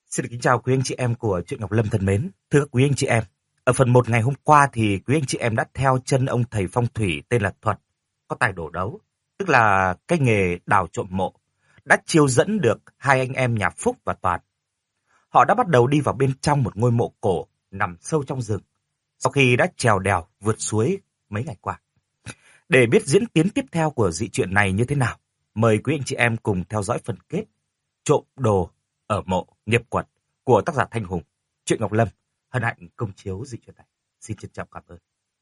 Xin được kính chào quý anh chị em của Truyện Ngọc Lâm thân mến. Thưa các quý anh chị em, ở phần 1 ngày hôm qua thì quý anh chị em đã theo chân ông thầy phong thủy tên là Thuật có tài đổ đấu, tức là cái nghề đào trộm mộ, đã chiêu dẫn được hai anh em nhà Phúc và Toàn. Họ đã bắt đầu đi vào bên trong một ngôi mộ cổ nằm sâu trong rừng, sau khi đã trèo đèo vượt suối mấy ngày qua. Để biết diễn tiến tiếp theo của dị truyện này như thế nào, mời quý anh chị em cùng theo dõi phần kết Trộm đồ ở mộ nghiệp quật của tác giả Thanh Hùng. Truyện Ngọc Lâm hân hạnh công chiếu dị truyện này. Xin trân trọng cảm ơn.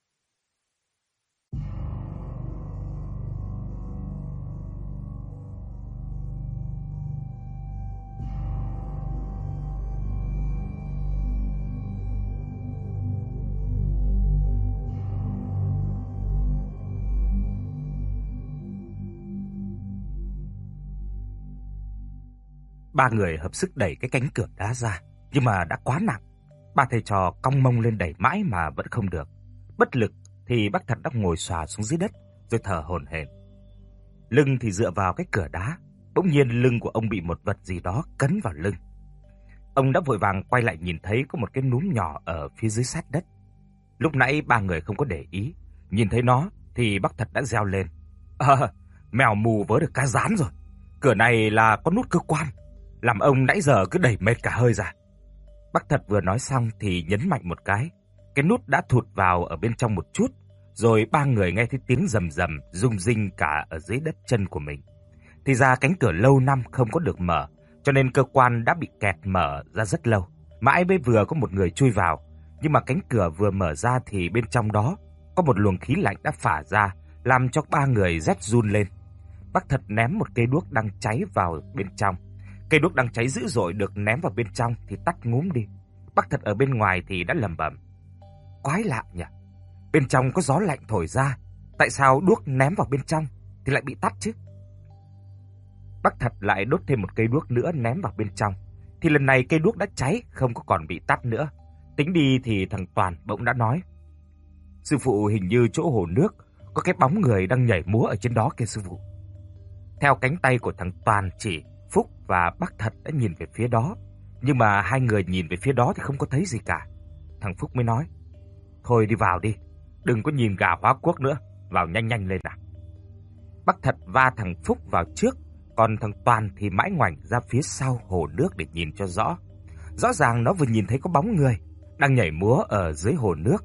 Ba người hợp sức đẩy cái cánh cửa đá ra, nhưng mà đã quá nặng. Ba thầy trò cong mông lên đẩy mãi mà vẫn không được. Bất lực thì bác Thật đã ngồi xòa xuống dưới đất rồi thở hổn hển. Lưng thì dựa vào cái cửa đá, bỗng nhiên lưng của ông bị một vật gì đó cấn vào lưng. Ông đã vội vàng quay lại nhìn thấy có một cái núm nhỏ ở phía dưới sát đất. Lúc nãy ba người không có để ý, nhìn thấy nó thì bác Thật đã reo lên. Mèo mù vớ được cá rán rồi. Cửa này là có nút cơ quan, làm ông nãy giờ cứ đẩy mệt cả hơi ra. Bác Thật vừa nói xong thì nhấn mạnh một cái nút đã thụt vào ở bên trong một chút, rồi ba người nghe thấy tiếng rầm rầm rung rinh cả ở dưới đất chân của mình. Thì ra cánh cửa lâu năm không có được mở, cho nên cơ quan đã bị kẹt mở ra rất lâu. Mãi mới vừa có một người chui vào, nhưng mà cánh cửa vừa mở ra thì bên trong đó có một luồng khí lạnh đã phả ra, làm cho ba người rét run lên. Bác Thật ném một cây đuốc đang cháy vào bên trong. Cây đuốc đang cháy dữ dội được ném vào bên trong thì tắt ngúm đi. Bác Thật ở bên ngoài thì đã lẩm bẩm: quái lạ nhỉ, bên trong có gió lạnh thổi ra, tại sao đuốc ném vào bên trong thì lại bị tắt chứ? Bác Thật lại đốt thêm một cây đuốc nữa ném vào bên trong, thì lần này cây đuốc đã cháy không có còn bị tắt nữa. Tính đi thì thằng Toàn bỗng đã nói: sư phụ, hình như chỗ hồ nước có cái bóng người đang nhảy múa ở trên đó kìa sư phụ. Theo cánh tay của thằng Toàn chỉ, Phúc và bác Thật đã nhìn về phía đó, nhưng mà hai người nhìn về phía đó thì không có thấy gì cả. Thằng Phúc mới nói: thôi đi vào đi, đừng có nhìn gà hóa quốc nữa, vào nhanh nhanh lên nào. Bác Thật va thằng Phúc vào trước, còn thằng Toàn thì mãi ngoảnh ra phía sau hồ nước để nhìn cho rõ. Rõ ràng nó vừa nhìn thấy có bóng người đang nhảy múa ở dưới hồ nước.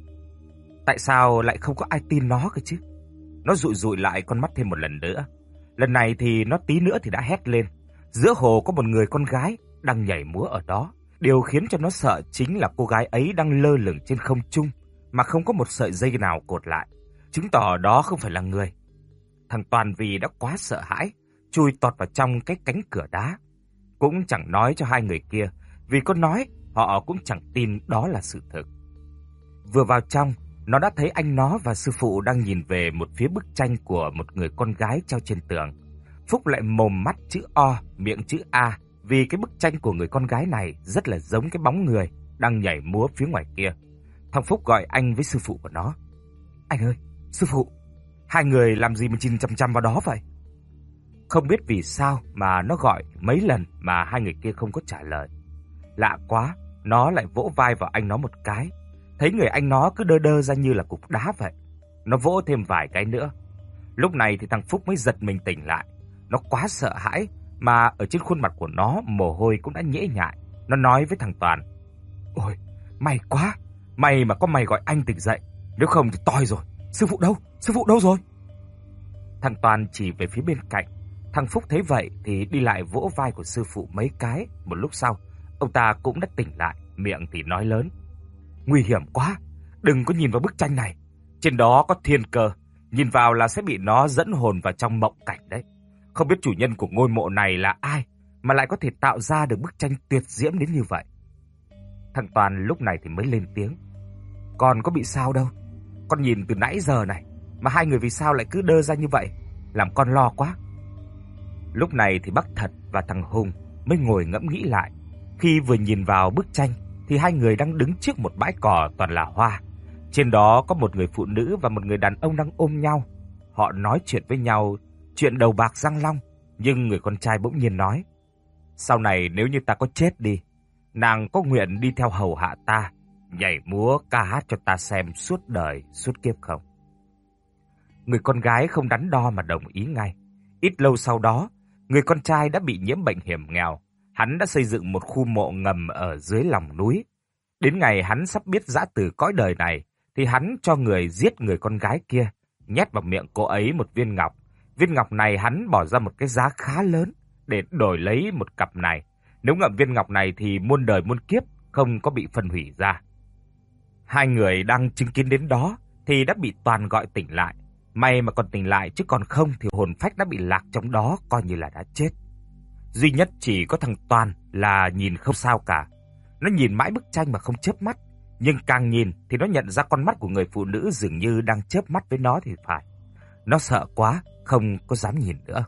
Tại sao lại không có ai tin nó cơ chứ? Nó dụi dụi lại con mắt thêm một lần nữa. Lần này thì nó tí nữa thì đã hét lên. Giữa hồ có một người con gái đang nhảy múa ở đó. Điều khiến cho nó sợ chính là cô gái ấy đang lơ lửng trên không trung mà không có một sợi dây nào cột lại, chứng tỏ đó không phải là người. Thằng Toàn vì đã quá sợ hãi, chui tọt vào trong cái cánh cửa đá. Cũng chẳng nói cho hai người kia, vì có nói họ cũng chẳng tin đó là sự thực. Vừa vào trong, nó đã thấy anh nó và sư phụ đang nhìn về một phía bức tranh của một người con gái treo trên tường. Phúc lại mồm mắt chữ O, miệng chữ A, vì cái bức tranh của người con gái này rất là giống cái bóng người đang nhảy múa phía ngoài kia. Thằng Phúc gọi anh với sư phụ của nó: anh ơi, sư phụ, hai người làm gì mà nhìn chằm chằm vào đó vậy? Không biết vì sao mà nó gọi mấy lần mà hai người kia không có trả lời. Lạ quá, nó lại vỗ vai vào anh nó một cái. Thấy người anh nó cứ đơ đơ ra như là cục đá vậy. Nó vỗ thêm vài cái nữa. Lúc này thì thằng Phúc mới giật mình tỉnh lại. Nó quá sợ hãi mà ở trên khuôn mặt của nó mồ hôi cũng đã nhễ nhại. Nó nói với thằng Toàn: ôi, may quá, may mà có mày gọi anh tỉnh dậy, nếu không thì toi rồi. Sư phụ đâu rồi? Thằng Toàn chỉ về phía bên cạnh. Thằng Phúc thấy vậy thì đi lại vỗ vai của sư phụ mấy cái. Một lúc sau, ông ta cũng đã tỉnh lại, miệng thì nói lớn: nguy hiểm quá, đừng có nhìn vào bức tranh này. Trên đó có thiên cơ, nhìn vào là sẽ bị nó dẫn hồn vào trong mộng cảnh đấy. Không biết chủ nhân của ngôi mộ này là ai mà lại có thể tạo ra được bức tranh tuyệt diễm đến như vậy. Thằng Toàn lúc này thì mới lên tiếng: con có bị sao đâu, con nhìn từ nãy giờ này mà hai người vì sao lại cứ đơ ra như vậy, làm con lo quá. Lúc này thì bác Thật và thằng Hùng mới ngồi ngẫm nghĩ lại. Khi vừa nhìn vào bức tranh thì hai người đang đứng trước một bãi cỏ toàn là hoa. Trên đó có một người phụ nữ và một người đàn ông đang ôm nhau. Họ nói chuyện với nhau, chuyện đầu bạc răng long. Nhưng người con trai bỗng nhiên nói: sau này nếu như ta có chết đi nàng có nguyện đi theo hầu hạ ta, nhảy múa ca hát cho ta xem suốt đời, suốt kiếp không? Người con gái không đắn đo mà đồng ý ngay. Ít lâu sau đó, người con trai đã bị nhiễm bệnh hiểm nghèo. Hắn đã xây dựng một khu mộ ngầm ở dưới lòng núi. Đến ngày hắn sắp biết giã từ cõi đời này, thì hắn cho người giết người con gái kia, nhét vào miệng cô ấy một viên ngọc. Viên ngọc này hắn bỏ ra một cái giá khá lớn để đổi lấy một cặp này. Nếu ngậm viên ngọc này thì muôn đời muôn kiếp không có bị phân hủy ra. Hai người đang chứng kiến đến đó thì đã bị Toàn gọi tỉnh lại. May mà còn tỉnh lại, chứ còn không thì hồn phách đã bị lạc trong đó, coi như là đã chết. Duy nhất chỉ có thằng Toàn là nhìn không sao cả. Nó nhìn mãi bức tranh mà không chớp mắt, nhưng càng nhìn thì nó nhận ra con mắt của người phụ nữ dường như đang chớp mắt với nó thì phải. Nó sợ quá, không có dám nhìn nữa.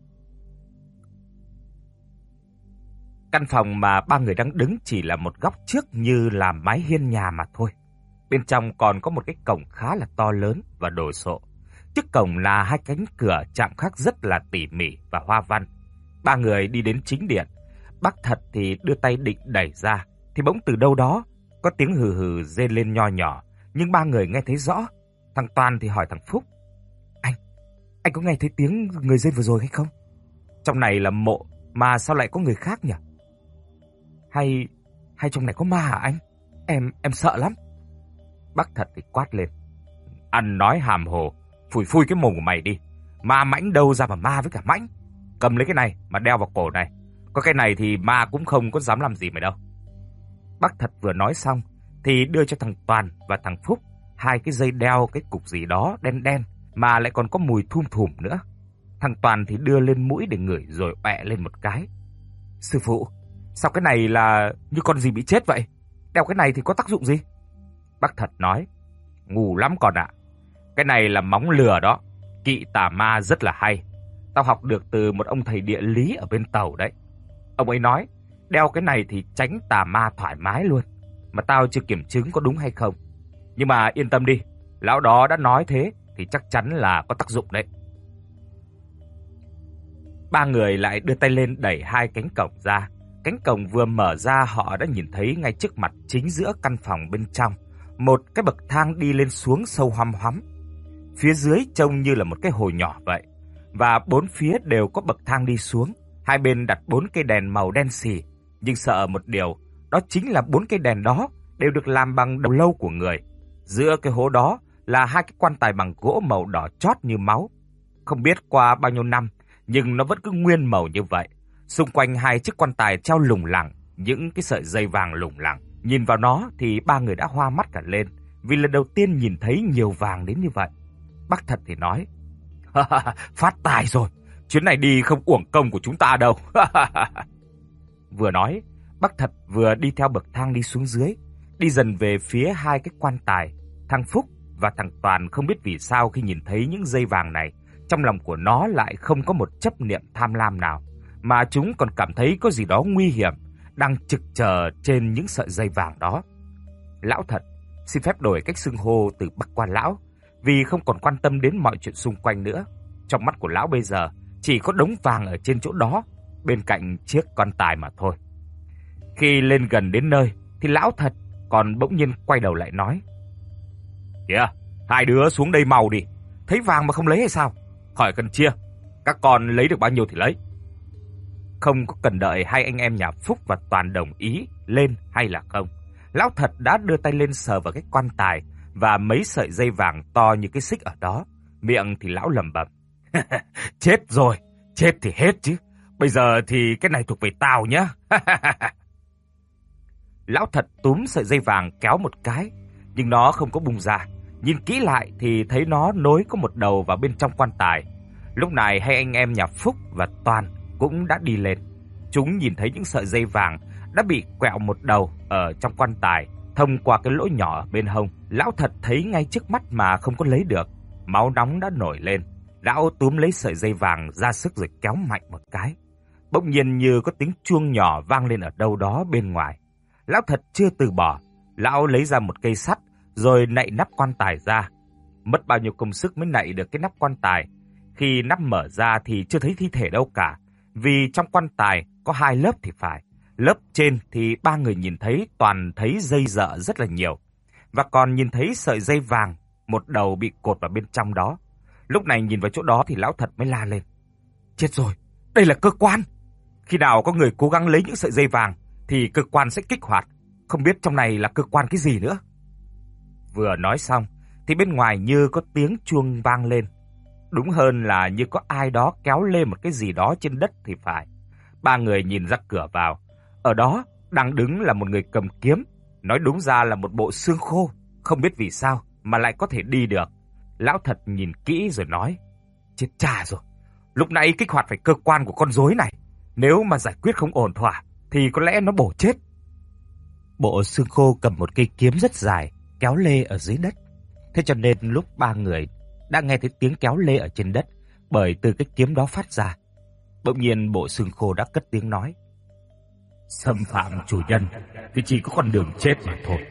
Căn phòng mà ba người đang đứng chỉ là một góc trước như là mái hiên nhà mà thôi. Bên trong còn có một cái cổng khá là to lớn và đồ sộ. Trước cổng là hai cánh cửa chạm khắc rất là tỉ mỉ và hoa văn. Ba người đi đến chính điện. Bác Thật thì đưa tay định đẩy ra, thì bỗng từ đâu đó có tiếng hừ hừ rên lên nho nhỏ, nhưng ba người nghe thấy rõ. Thằng Toàn thì hỏi thằng Phúc: Anh có nghe thấy tiếng người rên vừa rồi hay không? Trong này là mộ mà sao lại có người khác nhỉ? Hay trong này có ma hả anh? Em sợ lắm. Bác Thật thì quát lên: Ăn nói hàm hồ, phủi cái mồm của mày đi. Ma mãnh đâu ra mà ma với cả mãnh. Cầm lấy cái này mà đeo vào cổ này. Có cái này thì ma cũng không có dám làm gì mày đâu. Bác Thật vừa nói xong thì đưa cho thằng Toàn và thằng Phúc hai cái dây đeo cái cục gì đó đen đen mà lại còn có mùi thum thủm nữa. Thằng Toàn thì đưa lên mũi để ngửi rồi ọe lên một cái. Sư phụ, sao cái này là như con gì bị chết vậy? Đeo cái này thì có tác dụng gì? Bác Thật nói: Ngu lắm con ạ. Cái này là móng lừa đó, kỵ tà ma rất là hay. Tao học được từ một ông thầy địa lý ở bên Tàu đấy. Ông ấy nói đeo cái này thì tránh tà ma thoải mái luôn. Mà tao chưa kiểm chứng có đúng hay không. Nhưng mà yên tâm đi, lão đó đã nói thế thì chắc chắn là có tác dụng đấy. Ba người lại đưa tay lên đẩy hai cánh cổng ra. Cánh cổng vừa mở ra, họ đã nhìn thấy ngay trước mặt, chính giữa căn phòng bên trong, một cái bậc thang đi lên xuống sâu hoăm hoắm. Phía dưới trông như là một cái hồ nhỏ vậy, và bốn phía đều có bậc thang đi xuống. Hai bên đặt 4 cây đèn màu đen xì, nhưng sợ một điều, đó chính là 4 cây đèn đó đều được làm bằng đầu lâu của người. Giữa cái hố đó là hai cái quan tài bằng gỗ màu đỏ chót như máu. Không biết qua bao nhiêu năm, nhưng nó vẫn cứ nguyên màu như vậy. Xung quanh hai chiếc quan tài treo lủng lẳng những cái sợi dây vàng lủng lẳng. Nhìn vào nó thì ba người đã hoa mắt cả lên, vì lần đầu tiên nhìn thấy nhiều vàng đến như vậy. Bác Thật thì nói: Phát tài rồi, chuyến này đi không uổng công của chúng ta đâu. Vừa nói, bác Thật vừa đi theo bậc thang đi xuống dưới, đi dần về phía hai cái quan tài. Thằng Phúc và thằng Toàn không biết vì sao khi nhìn thấy những dây vàng này, trong lòng của nó lại không có một chấp niệm tham lam nào, mà chúng còn cảm thấy có gì đó nguy hiểm đang trực chờ trên những sợi dây vàng đó. Lão Thật xin phép đổi cách xưng hô từ bác qua lão, vì không còn quan tâm đến mọi chuyện xung quanh nữa. Trong mắt của lão bây giờ chỉ có đống vàng ở trên chỗ đó, bên cạnh chiếc quan tài mà thôi. Khi lên gần đến nơi thì lão Thật còn bỗng nhiên quay đầu lại nói: Kìa, hai đứa xuống đây mau đi. Thấy vàng mà không lấy hay sao? Khỏi cần chia, các con lấy được bao nhiêu thì lấy. Không có cần đợi hai anh em nhà Phúc và Toàn đồng ý lên hay là không, lão Thật đã đưa tay lên sờ vào cái quan tài và mấy sợi dây vàng to như cái xích ở đó. Miệng thì lão lẩm bẩm: Chết rồi, chết thì hết chứ. Bây giờ thì cái này thuộc về tao nhá. Lão Thật túm sợi dây vàng kéo một cái, nhưng nó không có bung ra. Nhìn kỹ lại thì thấy nó nối có một đầu vào bên trong quan tài. Lúc này hai anh em nhà Phúc và Toàn cũng đã đi lên. Chúng nhìn thấy những sợi dây vàng đã bị quẹo một đầu ở trong quan tài, thông qua cái lỗ nhỏ bên hông. Lão Thật thấy ngay trước mắt mà không có lấy được. Máu nóng đã nổi lên. Lão túm lấy sợi dây vàng ra sức rồi kéo mạnh một cái. Bỗng nhiên như có tiếng chuông nhỏ vang lên ở đâu đó bên ngoài. Lão Thật chưa từ bỏ. Lão lấy ra một cây sắt rồi nạy nắp quan tài ra. Mất bao nhiêu công sức mới nạy được cái nắp quan tài. Khi nắp mở ra thì chưa thấy thi thể đâu cả, vì trong quan tài có 2 lớp thì phải. Lớp trên thì ba người nhìn thấy toàn thấy dây dợ rất là nhiều, và còn nhìn thấy sợi dây vàng, một đầu bị cột vào bên trong đó. Lúc này nhìn vào chỗ đó thì lão Thật mới la lên. Chết rồi, đây là cơ quan. Khi nào có người cố gắng lấy những sợi dây vàng thì cơ quan sẽ kích hoạt. Không biết trong này là cơ quan cái gì nữa. Vừa nói xong thì bên ngoài như có tiếng chuông vang lên. Đúng hơn là như có ai đó kéo lê một cái gì đó trên đất thì phải. Ba người nhìn ra cửa vào. Ở đó đang đứng là một người cầm kiếm. Nói đúng ra là một bộ xương khô. Không biết vì sao mà lại có thể đi được. Lão Thật nhìn kỹ rồi nói. Chết cha rồi. Lúc nãy kích hoạt phải cơ quan của con rối này. Nếu mà giải quyết không ổn thỏa thì có lẽ nó bổ chết. Bộ xương khô cầm một cây kiếm rất dài, kéo lê ở dưới đất. Thế cho nên lúc ba người đã nghe thấy tiếng kéo lê ở trên đất, bởi từ cái kiếm đó phát ra. Bỗng nhiên bộ xương khô đã cất tiếng nói. Xâm phạm chủ nhân thì chỉ có con đường chết mà thôi.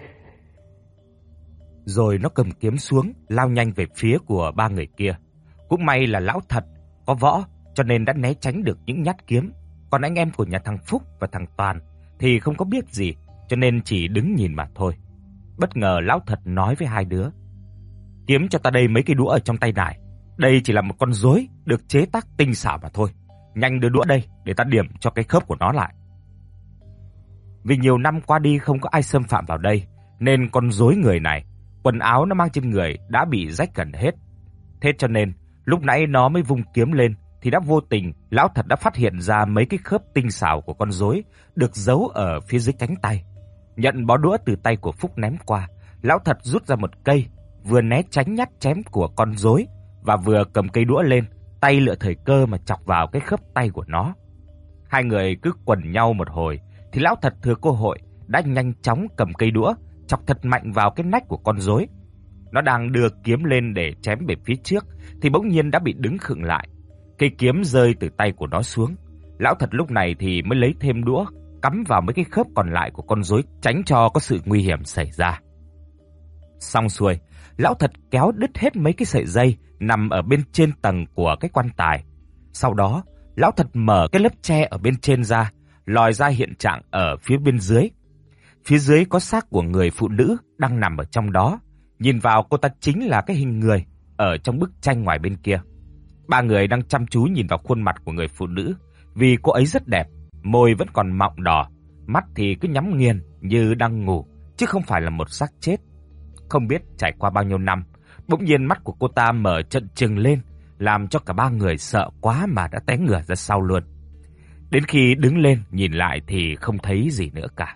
Rồi nó cầm kiếm xuống, lao nhanh về phía của ba người kia. Cũng may là lão Thật có võ, cho nên đã né tránh được những nhát kiếm. Còn anh em của nhà thằng Phúc và thằng Toàn thì không có biết gì, cho nên chỉ đứng nhìn mà thôi. Bất ngờ lão Thật nói với hai đứa. Kiếm cho ta đây mấy cây đũa ở trong tay này. Đây chỉ là một con rối được chế tác tinh xảo mà thôi. Nhanh đưa đũa đây để ta điểm cho cái khớp của nó lại. Vì nhiều năm qua đi không có ai xâm phạm vào đây, nên con rối người này, quần áo nó mang trên người đã bị rách gần hết. Thế cho nên lúc nãy nó mới vung kiếm lên thì đã vô tình lão Thật đã phát hiện ra mấy cái khớp tinh xảo của con rối được giấu ở phía dưới cánh tay. Nhận bó đũa từ tay của Phúc ném qua, lão Thật rút ra một cây, vừa né tránh nhát chém của con rối và vừa cầm cây đũa lên, tay lựa thời cơ mà chọc vào cái khớp tay của nó. Hai người cứ quần nhau một hồi thì lão Thật thừa cơ hội đã nhanh chóng cầm cây đũa chọc thật mạnh vào cái nách của con rối. Nó đang đưa kiếm lên để chém về phía trước thì bỗng nhiên đã bị đứng khựng lại. Cây kiếm rơi từ tay của nó xuống. Lão Thật lúc này thì mới lấy thêm đũa cắm vào mấy cái khớp còn lại của con rối, tránh cho có sự nguy hiểm xảy ra. Xong xuôi, lão Thật kéo đứt hết mấy cái sợi dây nằm ở bên trên tầng của cái quan tài. Sau đó, lão Thật mở cái lớp tre ở bên trên ra, lòi ra hiện trạng ở phía bên dưới. Phía dưới có xác của người phụ nữ đang nằm ở trong đó. Nhìn vào cô ta chính là cái hình người ở trong bức tranh ngoài bên kia. Ba người đang chăm chú nhìn vào khuôn mặt của người phụ nữ, vì cô ấy rất đẹp, môi vẫn còn mọng đỏ, mắt thì cứ nhắm nghiền như đang ngủ, chứ không phải là một xác chết. Không biết trải qua bao nhiêu năm, bỗng nhiên mắt của cô ta mở trợn trừng lên, làm cho cả ba người sợ quá mà đã té ngửa ra sau luôn. Đến khi đứng lên nhìn lại thì không thấy gì nữa cả.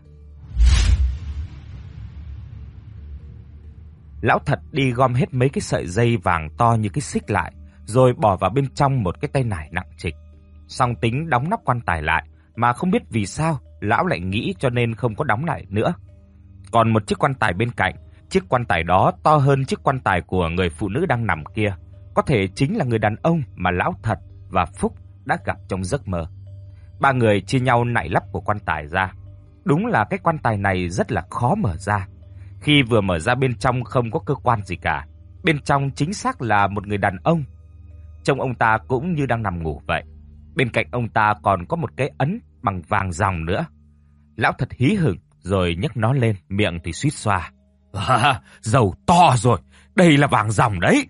Lão Thật đi gom hết mấy cái sợi dây vàng to như cái xích lại, rồi bỏ vào bên trong một cái tay nải nặng trịch. Xong tính đóng nắp quan tài lại, mà không biết vì sao lão lại nghĩ cho nên không có đóng lại nữa. Còn một chiếc quan tài bên cạnh, chiếc quan tài đó to hơn chiếc quan tài của người phụ nữ đang nằm kia, có thể chính là người đàn ông mà lão Thật và Phúc đã gặp trong giấc mơ. Ba người chia nhau nạy lắp của quan tài ra. Đúng là cái quan tài này rất là khó mở ra. Khi vừa mở ra bên trong không có cơ quan gì cả. Bên trong chính xác là một người đàn ông. Trông ông ta cũng như đang nằm ngủ vậy. Bên cạnh ông ta còn có một cái ấn bằng vàng ròng nữa. Lão Thật hí hửng rồi nhấc nó lên, miệng thì suýt xoa. Dầu to rồi, đây là vàng ròng đấy.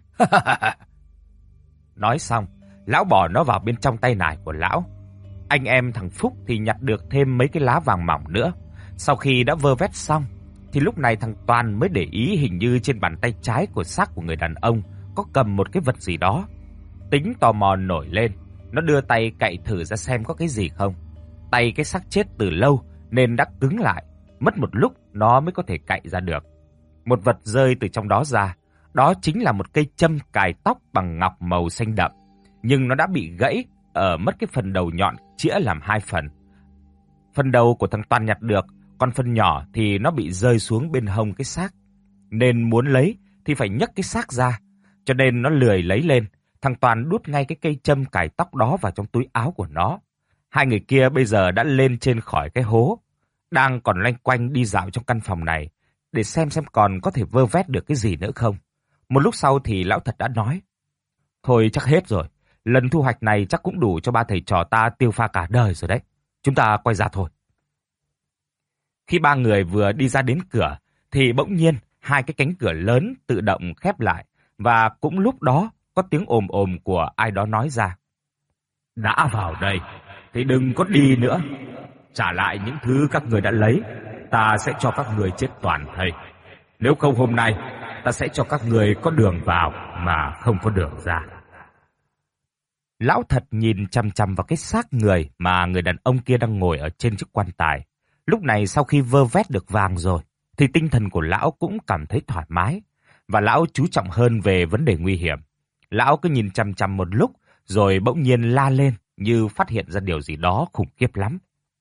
Nói xong, lão bỏ nó vào bên trong tay nải của lão. Anh em thằng Phúc thì nhặt được thêm mấy cái lá vàng mỏng nữa. Sau khi đã vơ vét xong, thì lúc này thằng Toàn mới để ý hình như trên bàn tay trái của xác của người đàn ông có cầm một cái vật gì đó. Tính tò mò nổi lên, nó đưa tay cạy thử ra xem có cái gì không. Tay cái xác chết từ lâu nên đã cứng lại, mất một lúc nó mới có thể cạy ra được. Một vật rơi từ trong đó ra, đó chính là một cây châm cài tóc bằng ngọc màu xanh đậm, nhưng nó đã bị gãy ở mất cái phần đầu nhọn chĩa làm hai phần. Phần đầu của thằng Toàn nhặt được, còn phần nhỏ thì nó bị rơi xuống bên hông cái xác. Nên muốn lấy thì phải nhấc cái xác ra, cho nên nó lười lấy lên. Thằng Toàn đút ngay cái cây châm cài tóc đó vào trong túi áo của nó. Hai người kia bây giờ đã lên trên khỏi cái hố, đang còn loanh quanh đi dạo trong căn phòng này để xem còn có thể vơ vét được cái gì nữa không. Một lúc sau thì lão Thật đã nói: Thôi chắc hết rồi, lần thu hoạch này chắc cũng đủ cho ba thầy trò ta tiêu pha cả đời rồi đấy. Chúng ta quay ra thôi. Khi ba người vừa đi ra đến cửa, thì bỗng nhiên hai cái cánh cửa lớn tự động khép lại, và cũng lúc đó có tiếng ồm ồm của ai đó nói ra. Đã vào đây, thì đừng có đi nữa. Trả lại những thứ các người đã lấy, ta sẽ cho các người chết toàn thây. Nếu không hôm nay, ta sẽ cho các người có đường vào mà không có đường ra. Lão Thật nhìn chằm chằm vào cái xác người mà người đàn ông kia đang ngồi ở trên chiếc quan tài. Lúc này sau khi vơ vét được vàng rồi, thì tinh thần của lão cũng cảm thấy thoải mái. Và lão chú trọng hơn về vấn đề nguy hiểm. Lão cứ nhìn chằm chằm một lúc, rồi bỗng nhiên la lên như phát hiện ra điều gì đó khủng khiếp lắm.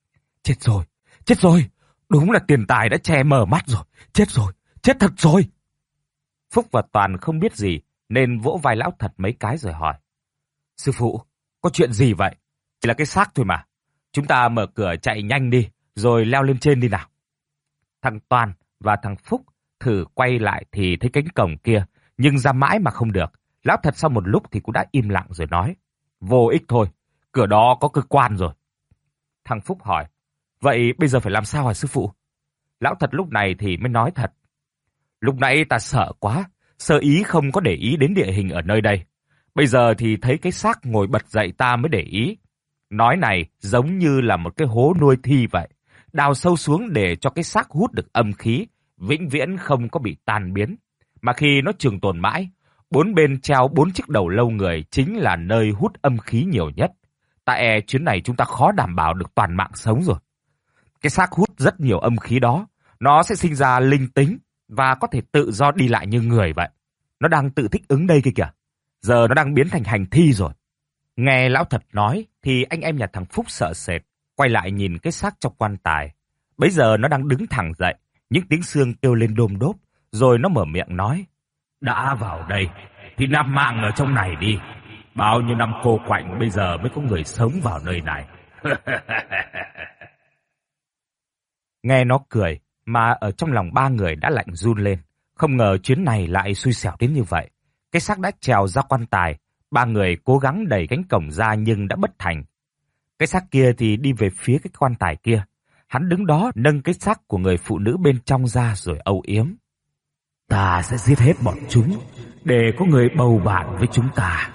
Chết rồi, đúng là tiền tài đã che mờ mắt rồi, chết thật rồi. Phúc và Toàn không biết gì, nên vỗ vai lão Thật mấy cái rồi hỏi. Sư phụ, có chuyện gì vậy? Chỉ là cái xác thôi mà. Chúng ta mở cửa chạy nhanh đi, rồi leo lên trên đi nào. Thằng Toàn và thằng Phúc thử quay lại thì thấy cánh cổng kia, nhưng ra mãi mà không được. Lão Thật sau một lúc thì cũng đã im lặng rồi nói. Vô ích thôi, cửa đó có cơ quan rồi. Thằng Phúc hỏi. Vậy bây giờ phải làm sao hả sư phụ? Lão Thật lúc này thì mới nói thật. Lúc nãy ta sợ quá, sơ ý không có để ý đến địa hình ở nơi đây. Bây giờ thì thấy cái xác ngồi bật dậy ta mới để ý. Nói này giống như là một cái hố nuôi thi vậy. Đào sâu xuống để cho cái xác hút được âm khí, vĩnh viễn không có bị tan biến. Mà khi nó trường tồn mãi, bốn bên treo 4 chiếc đầu lâu người chính là nơi hút âm khí nhiều nhất. Ta e chuyến này chúng ta khó đảm bảo được toàn mạng sống rồi. Cái xác hút rất nhiều âm khí đó, nó sẽ sinh ra linh tính và có thể tự do đi lại như người vậy. Nó đang tự thích ứng đây kia kìa. Giờ nó đang biến thành hành thi rồi. Nghe lão Thật nói thì anh em nhà thằng Phúc sợ sệt, quay lại nhìn cái xác trong quan tài. Bấy giờ nó đang đứng thẳng dậy, những tiếng xương kêu lên đôm đốp, rồi nó mở miệng nói. Đã vào đây thì nạp mạng ở trong này đi. Bao nhiêu năm cô quạnh bây giờ mới có người sống vào nơi này. Nghe nó cười mà ở trong lòng ba người đã lạnh run lên. Không ngờ chuyến này lại xui xẻo đến như vậy. Cái xác đã trèo ra quan tài, ba người cố gắng đẩy cánh cổng ra nhưng đã bất thành. Cái xác kia thì đi về phía cái quan tài kia. Hắn đứng đó nâng cái xác của người phụ nữ bên trong ra rồi âu yếm. Ta sẽ giết hết bọn chúng để có người bầu bạn với chúng ta.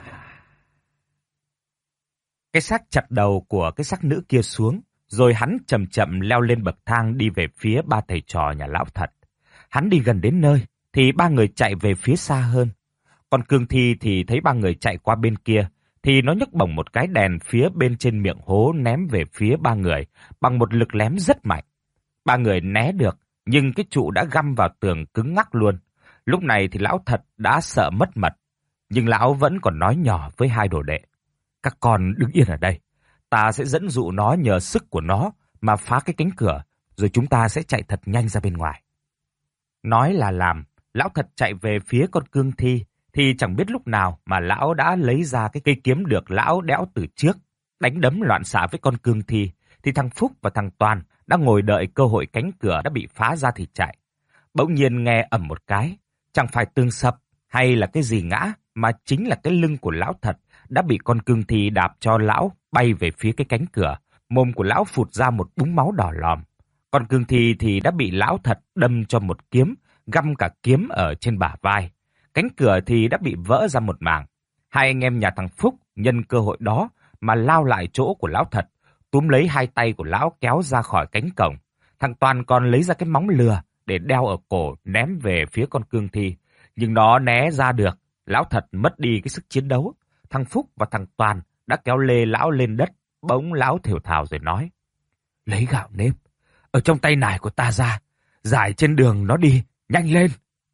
Cái xác chặt đầu của cái xác nữ kia xuống, rồi hắn chậm chậm leo lên bậc thang đi về phía ba thầy trò nhà lão Thật. Hắn đi gần đến nơi thì ba người chạy về phía xa hơn. Còn Cương Thi thì thấy ba người chạy qua bên kia, thì nó nhấc bổng một cái đèn phía bên trên miệng hố ném về phía ba người bằng một lực ném rất mạnh. Ba người né được, nhưng cái trụ đã găm vào tường cứng ngắc luôn. Lúc này thì lão Thật đã sợ mất mật, nhưng lão vẫn còn nói nhỏ với hai đồ đệ. Các con đứng yên ở đây, ta sẽ dẫn dụ nó nhờ sức của nó mà phá cái cánh cửa, rồi chúng ta sẽ chạy thật nhanh ra bên ngoài. Nói là làm, lão Thật chạy về phía con Cương Thi, thì chẳng biết lúc nào mà lão đã lấy ra cái cây kiếm được lão đẽo từ trước, đánh đấm loạn xạ với con Cương Thi, thì thằng Phúc và thằng Toàn đã ngồi đợi cơ hội cánh cửa đã bị phá ra thì chạy. Bỗng nhiên nghe ầm một cái, chẳng phải tường sập hay là cái gì ngã, mà chính là cái lưng của lão Thật đã bị con Cương Thi đạp cho lão bay về phía cái cánh cửa. Mồm của lão phụt ra một búng máu đỏ lòm. Con Cương Thi thì đã bị lão Thật đâm cho một kiếm, găm cả kiếm ở trên bả vai. Cánh cửa thì đã bị vỡ ra một mảng. Hai anh em nhà thằng Phúc nhân cơ hội đó mà lao lại chỗ của lão Thật, túm lấy hai tay của lão kéo ra khỏi cánh cổng. Thằng Toàn còn lấy ra cái móng lừa để đeo ở cổ ném về phía con Cương Thi. Nhưng nó né ra được, lão Thật mất đi cái sức chiến đấu. Thằng Phúc và thằng Toàn đã kéo lê lão lên đất, bỗng lão thều thào rồi nói. Lấy gạo nếp ở trong tay nải của ta ra, giải trên đường nó đi, nhanh lên.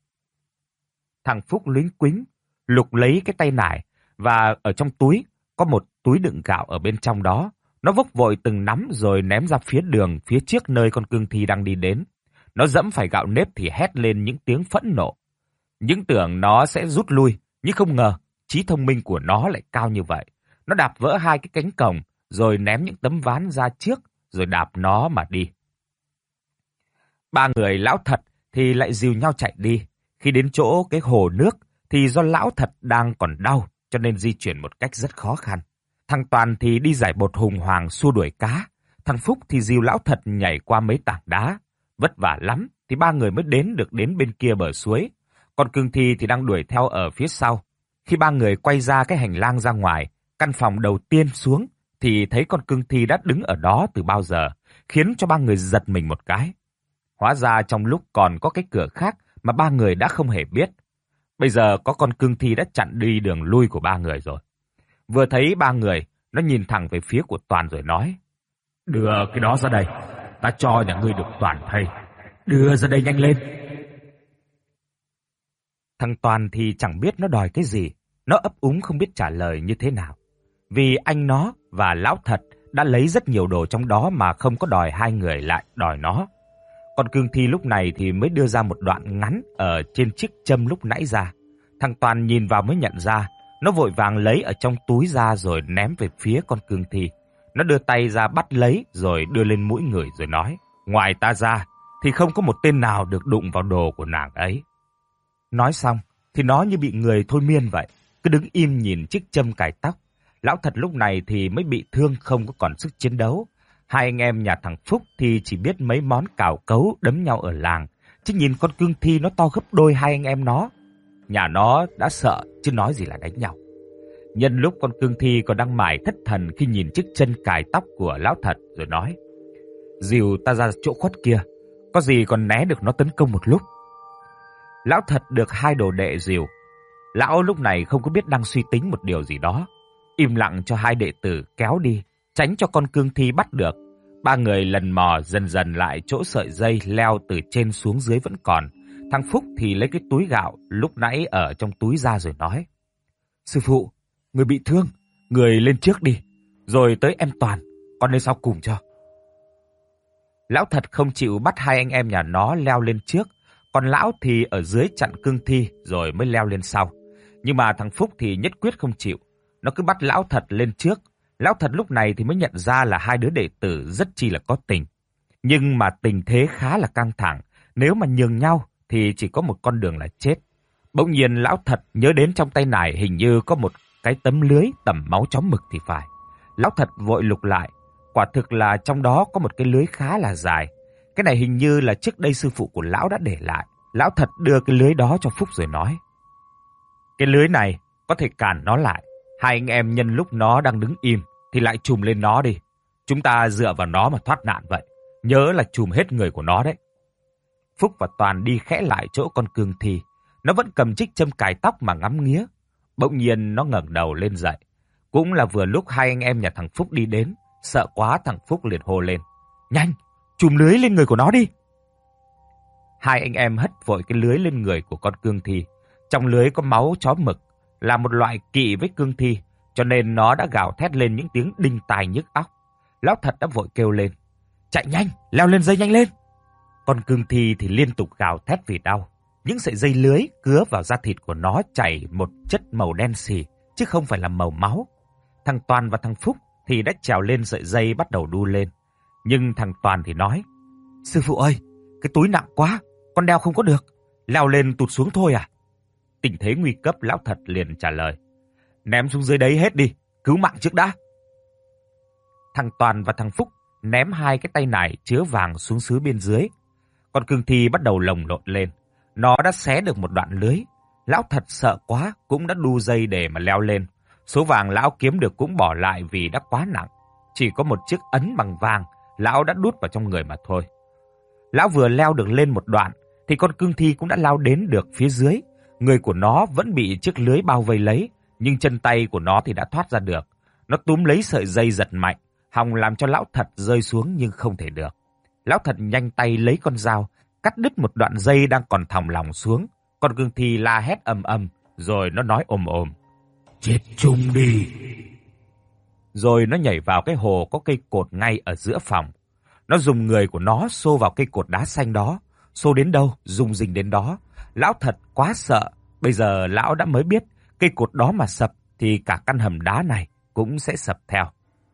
Thằng Phúc lính quính, lục lấy cái tay nải, và ở trong túi có một túi đựng gạo ở bên trong đó. Nó vốc vội từng nắm rồi ném ra phía đường, phía trước nơi con Cương Thi đang đi đến. Nó dẫm phải gạo nếp thì hét lên những tiếng phẫn nộ. Những tưởng nó sẽ rút lui, nhưng không ngờ trí thông minh của nó lại cao như vậy. Nó đạp vỡ hai cái cánh cổng, rồi ném những tấm ván ra trước, rồi đạp nó mà đi. Ba người lão Thật thì lại dìu nhau chạy đi. Khi đến chỗ cái hồ nước thì do lão Thật đang còn đau, cho nên di chuyển một cách rất khó khăn. Thằng Toàn thì đi giải bột hùng hoàng xua đuổi cá. Thằng Phúc thì dìu lão Thật nhảy qua mấy tảng đá. Vất vả lắm thì ba người mới đến bên kia bờ suối. Con cương thi thì đang đuổi theo ở phía sau. Khi ba người quay ra cái hành lang ra ngoài, căn phòng đầu tiên xuống thì thấy con cương thi đã đứng ở đó từ bao giờ, khiến cho ba người giật mình một cái. Hóa ra trong lúc còn có cái cửa khác mà ba người đã không hề biết. Bây giờ có con cương thi đã chặn đi đường lui của ba người rồi. Vừa thấy ba người, nó nhìn thẳng về phía của Toàn rồi nói: "Đưa cái đó ra đây, ta cho nhà ngươi được toàn thây. Đưa ra đây nhanh lên." Thằng Toàn thì chẳng biết nó đòi cái gì, nó ấp úng không biết trả lời như thế nào. Vì anh nó và lão thật đã lấy rất nhiều đồ trong đó mà không có đòi hai người lại đòi nó. Con cương thi lúc này thì mới đưa ra một đoạn ngắn ở trên chiếc châm lúc nãy ra. Thằng Toàn nhìn vào mới nhận ra, nó vội vàng lấy ở trong túi ra rồi ném về phía con cương thi. Nó đưa tay ra bắt lấy rồi đưa lên mũi người rồi nói: "Ngoài ta ra thì không có một tên nào được đụng vào đồ của nàng ấy." Nói xong thì nó như bị người thôi miên vậy, cứ đứng im nhìn chiếc châm cài tóc. Lão thật lúc này thì mới bị thương không có còn sức chiến đấu. Hai anh em nhà thằng Phúc thì chỉ biết mấy món cào cấu đấm nhau ở làng, chứ nhìn con cương thi nó to gấp đôi hai anh em nó. Nhà nó đã sợ chứ nói gì là đánh nhau. Nhân lúc con cương thi còn đang mải thất thần khi nhìn chiếc chân cài tóc của lão thật rồi nói: "Dìu ta ra chỗ khuất kia, có gì còn né được nó tấn công một lúc." Lão thật được hai đồ đệ dìu. Lão lúc này không có biết đang suy tính một điều gì đó, im lặng cho hai đệ tử kéo đi, tránh cho con cương thi bắt được. Ba người lần mò dần dần lại chỗ sợi dây leo từ trên xuống dưới vẫn còn. Thằng Phúc thì lấy cái túi gạo lúc nãy ở trong túi ra rồi nói: "Sư phụ, người bị thương, người lên trước đi, rồi tới em Toàn, con lên sau cùng cho." Lão thật không chịu bắt hai anh em nhà nó leo lên trước, còn lão thì ở dưới chặn cương thi rồi mới leo lên sau. Nhưng mà thằng Phúc thì nhất quyết không chịu, nó cứ bắt lão thật lên trước. Lão thật lúc này thì mới nhận ra là hai đứa đệ tử rất chi là có tình. Nhưng mà tình thế khá là căng thẳng, nếu mà nhường nhau thì chỉ có một con đường là chết. Bỗng nhiên lão thật nhớ đến trong tay nải hình như có một cái tấm lưới tẩm máu chó mực thì phải. Lão thật vội lục lại, quả thực là trong đó có một cái lưới khá là dài. Cái này hình như là trước đây sư phụ của lão đã để lại. Lão thật đưa cái lưới đó cho Phúc rồi nói: "Cái lưới này có thể cản nó lại. Hai anh em nhân lúc nó đang đứng im thì lại chùm lên nó đi. Chúng ta dựa vào nó mà thoát nạn vậy. Nhớ là chùm hết người của nó đấy." Phúc và Toàn đi khẽ lại chỗ con cương thi. Nó vẫn cầm chiếc châm cài tóc mà ngắm nghía. Bỗng nhiên nó ngẩng đầu lên dậy. Cũng là vừa lúc hai anh em nhà thằng Phúc đi đến. Sợ quá thằng Phúc liền hô lên: "Nhanh, chùm lưới lên người của nó đi." Hai anh em hất vội cái lưới lên người của con cương thi. Trong lưới có máu chó mực, là một loại kỵ với cương thi, cho nên nó đã gào thét lên những tiếng đinh tai nhức óc. Lão thật đã vội kêu lên: "Chạy nhanh, leo lên dây nhanh lên." Con cương thi thì liên tục gào thét vì đau. Những sợi dây lưới cứa vào da thịt của nó chảy một chất màu đen xì, chứ không phải là màu máu. Thằng Toàn và thằng Phúc thì đã trèo lên sợi dây bắt đầu đu lên. Nhưng thằng Toàn thì nói: "Sư phụ ơi, cái túi nặng quá, con đeo không có được, leo lên tụt xuống thôi à?" Tình thế nguy cấp, lão thật liền trả lời: "Ném xuống dưới đấy hết đi, cứu mạng trước đã." Thằng Toàn và thằng Phúc ném hai cái tay nải chứa vàng xuống xứ bên dưới. Con cương thi bắt đầu lồng lộn lên, nó đã xé được một đoạn lưới. Lão thật sợ quá cũng đã đu dây để mà leo lên. Số vàng lão kiếm được cũng bỏ lại vì đã quá nặng, chỉ có một chiếc ấn bằng vàng lão đã đút vào trong người mà thôi. Lão vừa leo được lên một đoạn thì con cương thi cũng đã lao đến được phía dưới. Người của nó vẫn bị chiếc lưới bao vây lấy, nhưng chân tay của nó thì đã thoát ra được. Nó túm lấy sợi dây giật mạnh, hòng làm cho lão thật rơi xuống nhưng không thể được. Lão thật nhanh tay lấy con dao, cắt đứt một đoạn dây đang còn thòng lọng xuống. Con cương thi la hét ầm ầm, rồi nó nói ồm ồm: "Chết chung đi!" Rồi nó nhảy vào cái hồ có cây cột ngay ở giữa phòng. Nó dùng người của nó xô vào cây cột đá xanh đó, xô đến đâu rung rinh đến đó. Lão thật quá sợ, bây giờ lão đã mới biết cây cột đó mà sập thì cả căn hầm đá này cũng sẽ sập theo.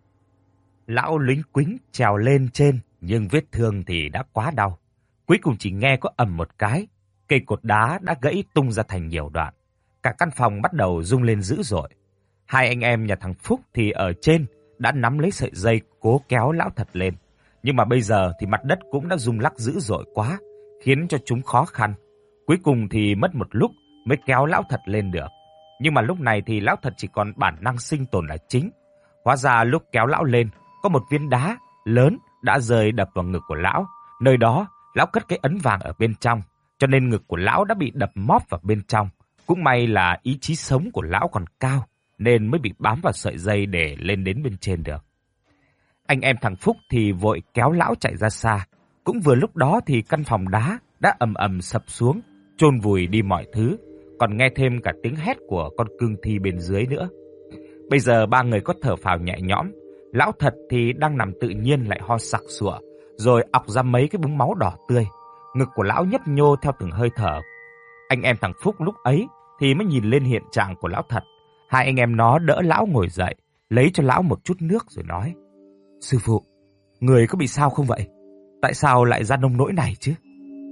Lão lính quính trèo lên trên, nhưng vết thương thì đã quá đau. Cuối cùng chỉ nghe có ầm một cái, cây cột đá đã gãy tung ra thành nhiều đoạn. Cả căn phòng bắt đầu rung lên dữ dội. Hai anh em nhà thằng Phúc thì ở trên đã nắm lấy sợi dây cố kéo lão thật lên. Nhưng mà bây giờ thì mặt đất cũng đã rung lắc dữ dội quá, khiến cho chúng khó khăn. Cuối cùng thì mất một lúc mới kéo Lão Thật lên được. Nhưng mà lúc này thì Lão Thật chỉ còn bản năng sinh tồn là chính. Hóa ra lúc kéo Lão lên, có một viên đá lớn đã rơi đập vào ngực của Lão. Nơi đó, Lão cất cái ấn vàng ở bên trong, cho nên ngực của Lão đã bị đập móp vào bên trong. Cũng may là ý chí sống của Lão còn cao, nên mới bị bám vào sợi dây để lên đến bên trên được. Anh em thằng Phúc thì vội kéo Lão chạy ra xa. Cũng vừa lúc đó thì căn phòng đá đã ầm ầm sập xuống, chôn vùi đi mọi thứ, còn nghe thêm cả tiếng hét của con cương thi bên dưới nữa. Bây giờ ba người có thở phào nhẹ nhõm. Lão Thật thì đang nằm tự nhiên lại ho sặc sụa, rồi ọc ra mấy cái búng máu đỏ tươi. Ngực của Lão nhấp nhô theo từng hơi thở. Anh em thằng Phúc lúc ấy thì mới nhìn lên hiện trạng của Lão Thật. Hai anh em nó đỡ Lão ngồi dậy, lấy cho Lão một chút nước rồi nói: "Sư phụ, người có bị sao không vậy? Tại sao lại ra nông nỗi này chứ?"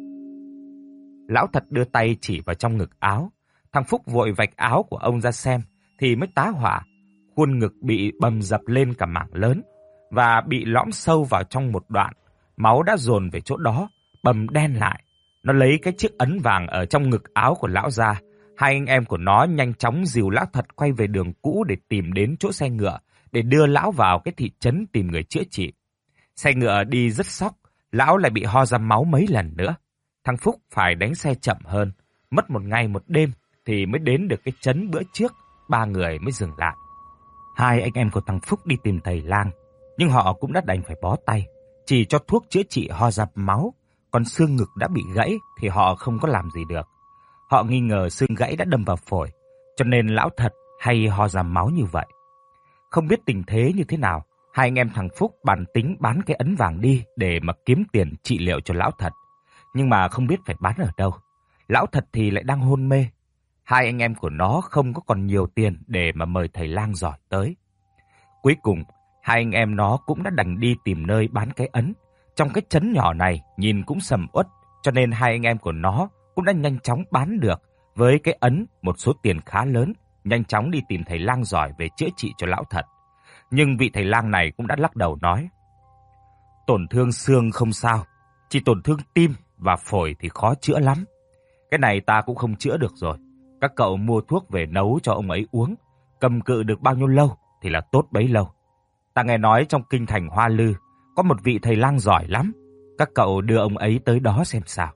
Lão Thật đưa tay chỉ vào trong ngực áo. Thằng Phúc vội vạch áo của ông ra xem thì mới tá hỏa. Khuôn ngực bị bầm dập lên cả mảng lớn và bị lõm sâu vào trong một đoạn. Máu đã dồn về chỗ đó, bầm đen lại. Nó lấy cái chiếc ấn vàng ở trong ngực áo của Lão ra. Hai anh em của nó nhanh chóng dìu Lão Thật quay về đường cũ để tìm đến chỗ xe ngựa, để đưa Lão vào cái thị trấn tìm người chữa trị. Xe ngựa đi rất xóc, Lão lại bị ho ra máu mấy lần nữa. Thằng Phúc phải đánh xe chậm hơn, mất một ngày một đêm thì mới đến được cái trấn bữa trước, ba người mới dừng lại. Hai anh em của thằng Phúc đi tìm thầy lang, nhưng họ cũng đã đành phải bó tay, chỉ cho thuốc chữa trị ho ra máu, còn xương ngực đã bị gãy thì họ không có làm gì được. Họ nghi ngờ xương gãy đã đâm vào phổi, cho nên Lão Thật hay ho ra máu như vậy. Không biết tình thế như thế nào, hai anh em thằng Phúc bàn tính bán cái ấn vàng đi để mà kiếm tiền trị liệu cho Lão Thật. Nhưng mà không biết phải bán ở đâu. Lão Thật thì lại đang hôn mê. Hai anh em của nó không có còn nhiều tiền để mà mời thầy lang giỏi tới. Cuối cùng, hai anh em nó cũng đã đành đi tìm nơi bán cái ấn. Trong cái trấn nhỏ này nhìn cũng sầm uất, cho nên hai anh em của nó cũng đã nhanh chóng bán được với cái ấn một số tiền khá lớn, nhanh chóng đi tìm thầy lang giỏi về chữa trị cho Lão Thật. Nhưng vị thầy lang này cũng đã lắc đầu nói: "Tổn thương xương không sao, chỉ tổn thương tim và phổi thì khó chữa lắm. Cái này ta cũng không chữa được rồi. Các cậu mua thuốc về nấu cho ông ấy uống, cầm cự được bao nhiêu lâu thì là tốt bấy lâu. Ta nghe nói trong kinh thành Hoa Lư có một vị thầy lang giỏi lắm, các cậu đưa ông ấy tới đó xem sao."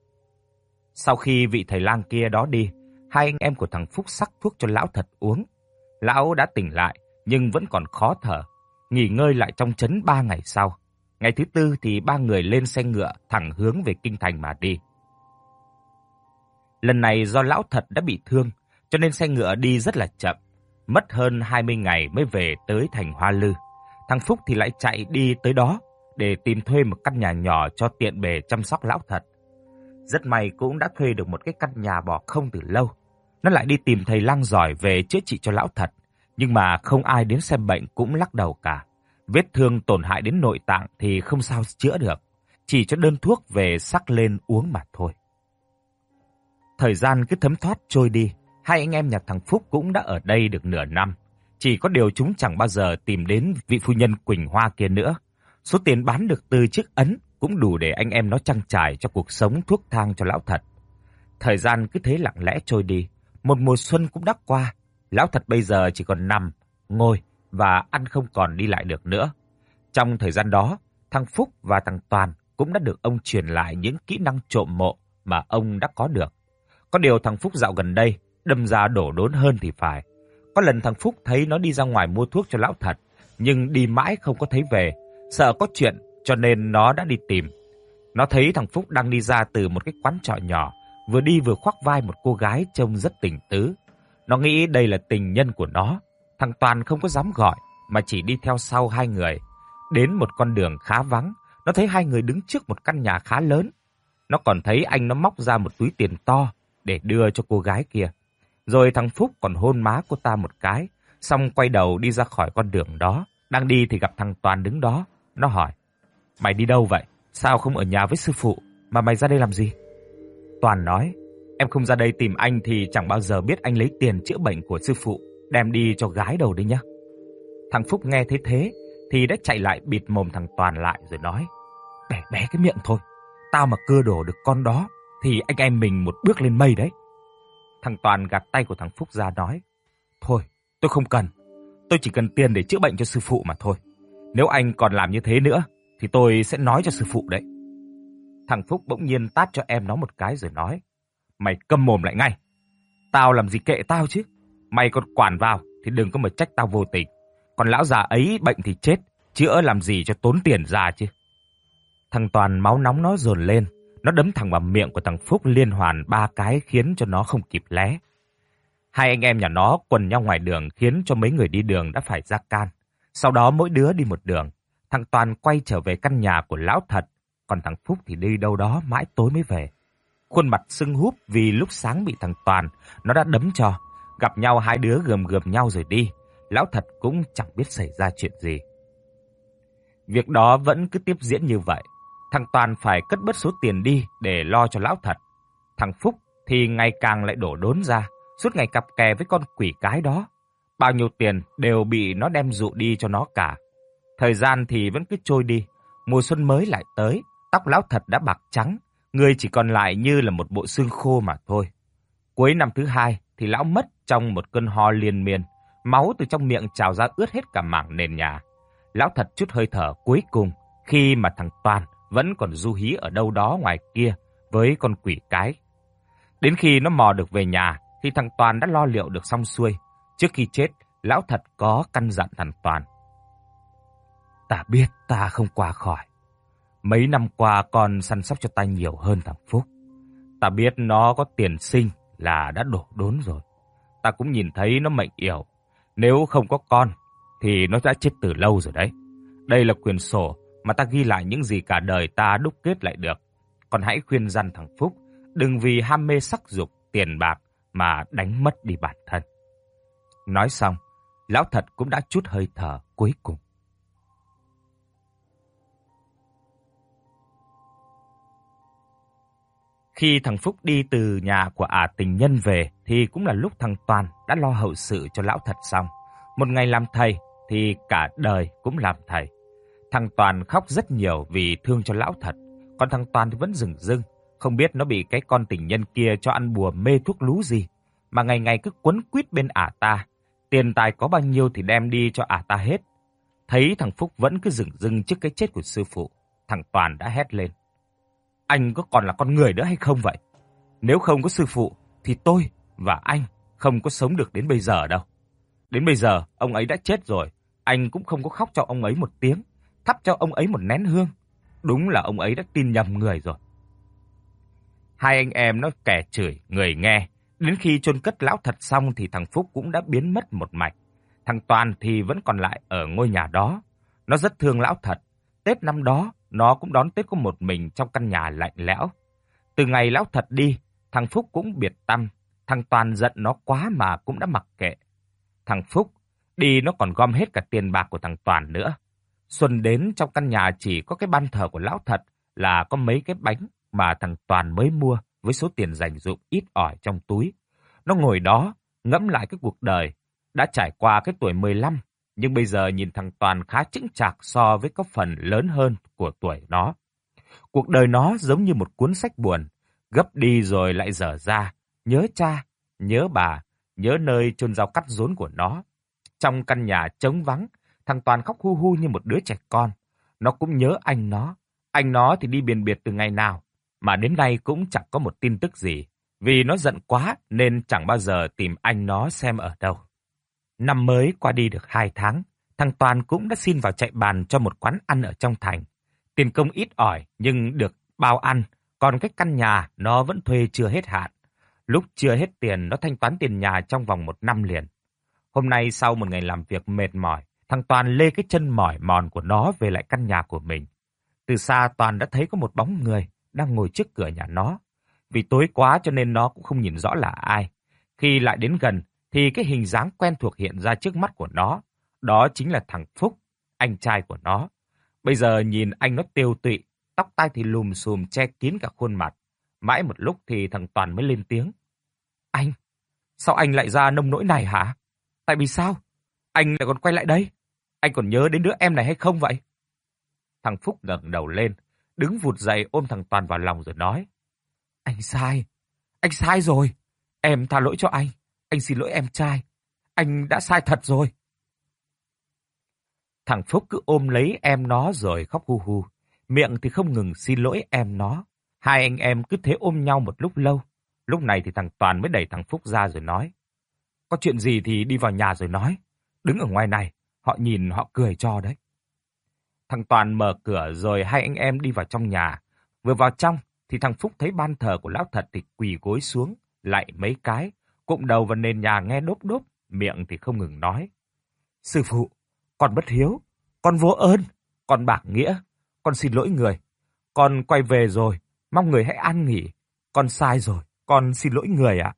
Sau khi vị thầy lang kia đó đi, hai anh em của thằng Phúc sắc thuốc cho Lão Thật uống. Lão đã tỉnh lại nhưng vẫn còn khó thở, nghỉ ngơi lại trong trấn 3 ngày sau. Ngày thứ tư thì ba người lên xe ngựa thẳng hướng về kinh thành mà đi. Lần này do Lão Thật đã bị thương, cho nên xe ngựa đi rất là chậm, mất hơn 20 ngày mới về tới thành Hoa Lư. Thằng Phúc thì lại chạy đi tới đó để tìm thuê một căn nhà nhỏ cho tiện bề chăm sóc Lão Thật. Rất may cũng đã thuê được một cái căn nhà bỏ không từ lâu. Nó lại đi tìm thầy lang giỏi về chữa trị cho Lão Thật, nhưng mà không ai đến xem bệnh cũng lắc đầu cả. Vết thương tổn hại đến nội tạng thì không sao chữa được, chỉ cho đơn thuốc về sắc lên uống mà thôi. Thời gian cứ thấm thoát trôi đi, hai anh em nhà thằng Phúc cũng đã ở đây được nửa năm. Chỉ có điều chúng chẳng bao giờ tìm đến vị phu nhân Quỳnh Hoa kia nữa. Số tiền bán được từ chiếc ấn cũng đủ để anh em nó trang trải cho cuộc sống thuốc thang cho Lão Thật. Thời gian cứ thế lặng lẽ trôi đi, một mùa xuân cũng đã qua. Lão Thật bây giờ chỉ còn nằm, ngồi và ăn, không còn đi lại được nữa. Trong thời gian đó, thằng Phúc và thằng Toàn cũng đã được ông truyền lại những kỹ năng trộm mộ mà ông đã có được. Có điều thằng Phúc dạo gần đây đâm ra đổ đốn hơn thì phải. Có lần thằng Phúc thấy nó đi ra ngoài mua thuốc cho Lão Thật, nhưng đi mãi không có thấy về, sợ có chuyện cho nên nó đã đi tìm. Nó thấy thằng Phúc đang đi ra từ một cái quán trọ nhỏ, vừa đi vừa khoác vai một cô gái trông rất tình tứ. Nó nghĩ đây là tình nhân của nó. Thằng Toàn không có dám gọi mà chỉ đi theo sau hai người. Đến một con đường khá vắng, nó thấy hai người đứng trước một căn nhà khá lớn. Nó còn thấy anh nó móc ra một túi tiền to để đưa cho cô gái kia. Rồi thằng Phúc còn hôn má cô ta một cái, xong quay đầu đi ra khỏi con đường đó. Đang đi thì gặp thằng Toàn đứng đó. Nó hỏi: "Mày đi đâu vậy? Sao không ở nhà với sư phụ, mà mày ra đây làm gì?" Toàn nói: "Em không ra đây tìm anh thì chẳng bao giờ biết anh lấy tiền chữa bệnh của sư phụ đem đi cho gái đâu đấy nhá." Thằng Phúc nghe thấy thế thì đã chạy lại bịt mồm thằng Toàn lại rồi nói: "Bẻ bé cái miệng thôi, tao mà cưa đổ được con đó thì anh em mình một bước lên mây đấy." Thằng Toàn gạt tay của thằng Phúc ra nói: "Thôi, tôi không cần. Tôi chỉ cần tiền để chữa bệnh cho sư phụ mà thôi. Nếu anh còn làm như thế nữa thì tôi sẽ nói cho sư phụ đấy." Thằng Phúc bỗng nhiên tát cho em nó một cái rồi nói: "Mày câm mồm lại ngay. Tao làm gì kệ tao chứ. Mày còn quản vào thì đừng có mà trách tao vô tình. Còn lão già ấy bệnh thì chết, chữa làm gì cho tốn tiền ra chứ." Thằng Toàn máu nóng nó dồn lên, nó đấm thẳng vào miệng của thằng Phúc liên hoàn 3 cái khiến cho nó không kịp lé. Hai anh em nhà nó quần nhau ngoài đường khiến cho mấy người đi đường đã phải ra can. Sau đó mỗi đứa đi một đường. Thằng Toàn quay trở về căn nhà của lão thật, còn thằng Phúc thì đi đâu đó mãi tối mới về. Khuôn mặt sưng húp vì lúc sáng bị thằng Toàn nó đã đấm cho. Gặp nhau hai đứa gườm gườm nhau rồi đi. Lão thật cũng chẳng biết xảy ra chuyện gì. Việc đó vẫn cứ tiếp diễn như vậy. Thằng Toàn phải cất bớt số tiền đi để lo cho lão thật. Thằng Phúc thì ngày càng lại đổ đốn ra, suốt ngày cặp kè với con quỷ cái đó. Bao nhiêu tiền đều bị nó đem dụ đi cho nó cả. Thời gian thì vẫn cứ trôi đi. Mùa xuân mới lại tới, tóc lão thật đã bạc trắng, người chỉ còn lại như là một bộ xương khô mà thôi. Cuối năm thứ 2 thì lão mất trong một cơn ho liên miên, máu từ trong miệng trào ra ướt hết cả mảng nền nhà. Lão thật chút hơi thở cuối cùng khi mà thằng Toàn vẫn còn du hí ở đâu đó ngoài kia với con quỷ cái. Đến khi nó mò được về nhà thì thằng Toàn đã lo liệu được xong xuôi. Trước khi chết, lão thật có căn dặn thằng Toàn: "Ta biết ta không qua khỏi. Mấy năm qua con săn sóc cho ta nhiều hơn thằng Phúc. Ta biết nó có tiền sinh là đã đổ đốn rồi. Ta cũng nhìn thấy nó mệnh yểu. Nếu không có con thì nó đã chết từ lâu rồi đấy. Đây là quyển sổ mà ta ghi lại những gì cả đời ta đúc kết lại được. Con hãy khuyên răn thằng Phúc đừng vì ham mê sắc dục, tiền bạc mà đánh mất đi bản thân." Nói xong, lão thật cũng đã trút hơi thở cuối cùng. Khi thằng Phúc đi từ nhà của ả tình nhân về thì cũng là lúc thằng Toàn đã lo hậu sự cho lão thật xong. Một ngày làm thầy thì cả đời cũng làm thầy. Thằng Toàn khóc rất nhiều vì thương cho lão thật, còn thằng Toàn thì vẫn dửng dưng, không biết nó bị cái con tình nhân kia cho ăn bùa mê thuốc lú gì, mà ngày ngày cứ quấn quýt bên ả ta. Tiền tài có bao nhiêu thì đem đi cho ả ta hết. Thấy thằng Phúc vẫn cứ dửng dưng trước cái chết của sư phụ, thằng Toàn đã hét lên: "Anh có còn là con người nữa hay không vậy? Nếu không có sư phụ thì tôi và anh không có sống được đến bây giờ đâu. Đến bây giờ ông ấy đã chết rồi, anh cũng không có khóc cho ông ấy một tiếng, thắp cho ông ấy một nén hương. Đúng là ông ấy đã tin nhầm người rồi." Hai anh em nó kẻ chửi người nghe, đến khi chôn cất lão thật xong thì thằng Phúc cũng đã biến mất một mạch. Thằng Toàn thì vẫn còn lại ở ngôi nhà đó. Nó rất thương lão thật. Tết năm đó nó cũng đón Tết có một mình trong căn nhà lạnh lẽo. Từ ngày lão thật đi, thằng Phúc cũng biệt tăm. Thằng Toàn giận nó quá mà cũng đã mặc kệ. Thằng Phúc đi nó còn gom hết cả tiền bạc của thằng Toàn nữa. Xuân đến trong căn nhà chỉ có cái ban thờ của lão thật là có mấy cái bánh mà thằng Toàn mới mua với số tiền dành dụm ít ỏi trong túi. Nó ngồi đó ngẫm lại cái cuộc đời, đã trải qua cái tuổi 15, nhưng bây giờ nhìn thằng Toàn khá chững chạc so với có phần lớn hơn của tuổi nó. Cuộc đời nó giống như một cuốn sách buồn, gấp đi rồi lại dở ra, nhớ cha, nhớ bà, nhớ nơi chôn rau cắt rốn của nó. Trong căn nhà trống vắng, thằng Toàn khóc hu hu như một đứa trẻ con. Nó cũng nhớ anh nó. Anh nó thì đi biệt biệt từ ngày nào, mà đến nay cũng chẳng có một tin tức gì. Vì nó giận quá nên chẳng bao giờ tìm anh nó xem ở đâu. Năm mới qua đi được 2 tháng, thằng Toàn cũng đã xin vào chạy bàn cho một quán ăn ở trong thành. Tiền công ít ỏi nhưng được bao ăn, còn cái căn nhà nó vẫn thuê chưa hết hạn. Lúc chưa hết tiền, nó thanh toán tiền nhà trong vòng 1 năm liền. Hôm nay sau một ngày làm việc mệt mỏi, thằng Toàn lê cái chân mỏi mòn của nó về lại căn nhà của mình. Từ xa Toàn đã thấy có một bóng người đang ngồi trước cửa nhà nó. Vì tối quá cho nên nó cũng không nhìn rõ là ai. Khi lại đến gần thì cái hình dáng quen thuộc hiện ra trước mắt của nó. Đó chính là thằng Phúc, anh trai của nó. Bây giờ nhìn anh nó tiêu tụy, tóc tai thì lùm xùm che kín cả khuôn mặt. Mãi một lúc thì thằng Toàn mới lên tiếng: "Anh, sao anh lại ra nông nỗi này hả? Tại vì sao? Anh lại còn quay lại đây? anh còn nhớ đến đứa em này hay không vậy? Thằng Phúc ngẩng đầu lên, đứng vụt dậy ôm thằng Toàn vào lòng rồi nói. Anh sai rồi. Em tha lỗi cho anh xin lỗi em trai. Anh đã sai thật rồi. Thằng Phúc cứ ôm lấy em nó rồi khóc hu hu, miệng thì không ngừng xin lỗi em nó. Hai anh em cứ thế ôm nhau một lúc lâu. Lúc này thì thằng Toàn mới đẩy thằng Phúc ra rồi nói. Có chuyện gì thì đi vào nhà rồi nói. Đứng ở ngoài này, họ nhìn họ cười cho đấy. Thằng Toàn mở cửa rồi hai anh em đi vào trong nhà. Vừa vào trong thì thằng Phúc thấy ban thờ của lão Thật thì quỳ gối xuống, lạy mấy cái, cụm đầu vào nền nhà nghe đốp đốp, miệng thì không ngừng nói. Sư phụ, con bất hiếu, con vô ơn, con bạc nghĩa, con xin lỗi người. Con quay về rồi, mong người hãy an nghỉ. Con sai rồi, con xin lỗi người ạ.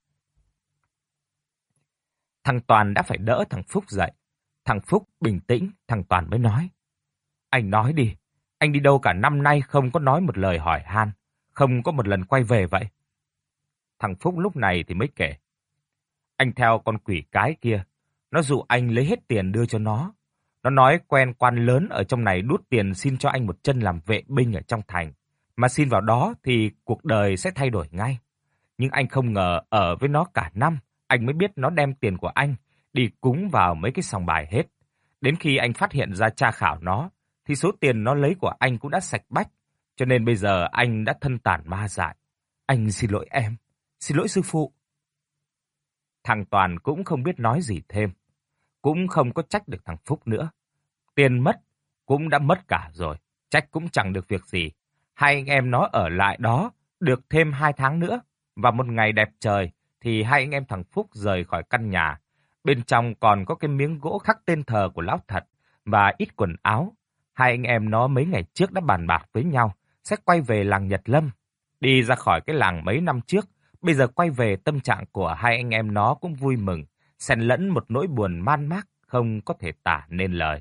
Thằng Toàn đã phải đỡ thằng Phúc dậy. Thằng Phúc bình tĩnh, thằng Toàn mới nói. Anh nói đi, anh đi đâu cả năm nay không có nói một lời hỏi han, không có một lần quay về vậy. Thằng Phúc lúc này thì mới kể. Anh theo con quỷ cái kia, nó dụ anh lấy hết tiền đưa cho nó. Nó nói quen quan lớn ở trong này đút tiền xin cho anh một chân làm vệ binh ở trong thành. Mà xin vào đó thì cuộc đời sẽ thay đổi ngay. Nhưng anh không ngờ ở với nó cả năm, anh mới biết nó đem tiền của anh đi cúng vào mấy cái sòng bài hết. Đến khi anh phát hiện ra tra khảo nó, thì số tiền nó lấy của anh cũng đã sạch bách. Cho nên bây giờ anh đã thân tàn ma dại. Anh xin lỗi em, xin lỗi sư phụ. Thằng Toàn cũng không biết nói gì thêm, cũng không có trách được thằng Phúc nữa. Tiền mất, cũng đã mất cả rồi, trách cũng chẳng được việc gì. Hai anh em nó ở lại đó, được thêm 2 tháng nữa. Và một ngày đẹp trời, thì hai anh em thằng Phúc rời khỏi căn nhà. Bên trong còn có cái miếng gỗ khắc tên thờ của lão Thật và ít quần áo. Hai anh em nó mấy ngày trước đã bàn bạc với nhau, sẽ quay về làng Nhật Lâm. Đi ra khỏi cái làng mấy năm trước, bây giờ quay về tâm trạng của hai anh em nó cũng vui mừng, xen lẫn một nỗi buồn man mác không có thể tả nên lời.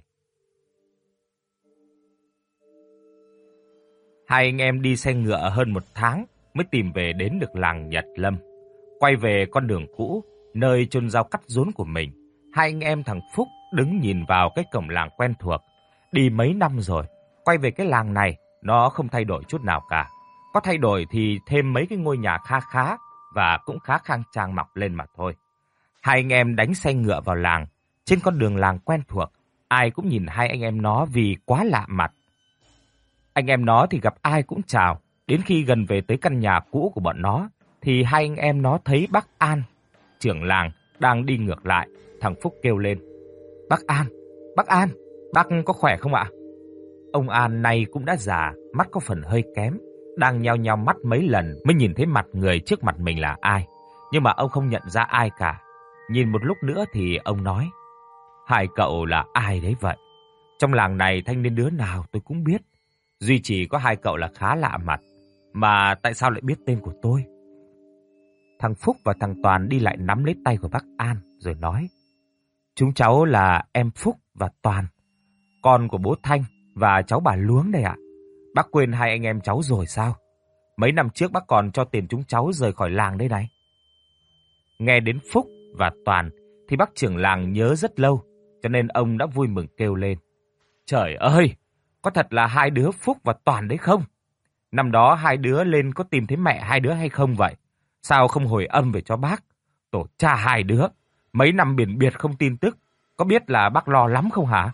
Hai anh em đi xe ngựa hơn 1 tháng mới tìm về đến được làng Nhật Lâm. Quay về con đường cũ, nơi chôn rau cắt rốn của mình, hai anh em thằng Phúc đứng nhìn vào cái cổng làng quen thuộc. Đi mấy năm rồi, quay về cái làng này, nó không thay đổi chút nào cả. Có thay đổi thì thêm mấy cái ngôi nhà kha khá và cũng khá khang trang mọc lên mà thôi. Hai anh em đánh xe ngựa vào làng. Trên con đường làng quen thuộc, ai cũng nhìn hai anh em nó vì quá lạ mặt. Anh em nó thì gặp ai cũng chào. Đến khi gần về tới căn nhà cũ của bọn nó, thì hai anh em nó thấy bác An, trưởng làng, đang đi ngược lại. Thằng Phúc kêu lên. Bác An, bác có khỏe không ạ? Ông An này cũng đã già, mắt có phần hơi kém, đang nheo nheo mắt mấy lần mới nhìn thấy mặt người trước mặt mình là ai. Nhưng mà ông không nhận ra ai cả. Nhìn một lúc nữa thì ông nói. Hai cậu là ai đấy vậy? Trong làng này thanh niên đứa nào tôi cũng biết. Duy chỉ có hai cậu là khá lạ mặt. Mà tại sao lại biết tên của tôi? Thằng Phúc và thằng Toàn đi lại nắm lấy tay của bác An rồi nói. Chúng cháu là em Phúc và Toàn, con của bố Thanh và cháu bà Luống đây ạ. Bác quên hai anh em cháu rồi sao? Mấy năm trước bác còn cho tiền chúng cháu rời khỏi làng đây này. Nghe đến Phúc và Toàn thì bác trưởng làng nhớ rất lâu, cho nên ông đã vui mừng kêu lên. Trời ơi, có thật là hai đứa Phúc và Toàn đấy không? Năm đó hai đứa lên có tìm thấy mẹ hai đứa hay không vậy? Sao không hồi âm về cho bác? Tổ cha hai đứa, mấy năm biển biệt không tin tức, có biết là bác lo lắm không hả?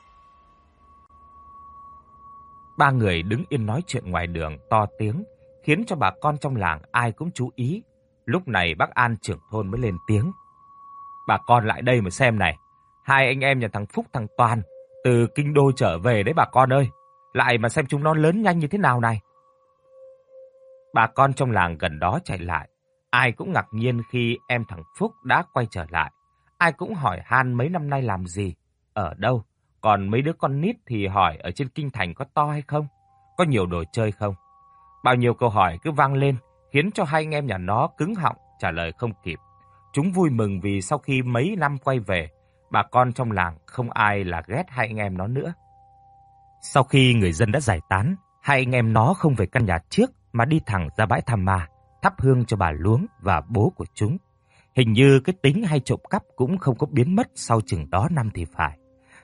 Ba người đứng yên nói chuyện ngoài đường to tiếng, khiến cho bà con trong làng ai cũng chú ý. Lúc này bác An trưởng thôn mới lên tiếng. Bà con lại đây mà xem này, hai anh em nhà thằng Phúc thằng Toàn từ kinh đô trở về đấy bà con ơi. Lại mà xem chúng nó lớn nhanh như thế nào này. Bà con trong làng gần đó chạy lại, ai cũng ngạc nhiên khi em thằng Phúc đã quay trở lại. Ai cũng hỏi han mấy năm nay làm gì, ở đâu. Còn mấy đứa con nít thì hỏi ở trên kinh thành có to hay không, có nhiều đồ chơi không. Bao nhiêu câu hỏi cứ vang lên, khiến cho hai anh em nhà nó cứng họng trả lời không kịp. Chúng vui mừng vì sau khi mấy năm quay về, bà con trong làng không ai là ghét hai anh em nó nữa. Sau khi người dân đã giải tán, hai anh em nó không về căn nhà trước mà đi thẳng ra bãi Tham Ma, thắp hương cho bà Luống và bố của chúng. Hình như cái tính hay trộm cắp cũng không có biến mất sau chừng đó năm thì phải.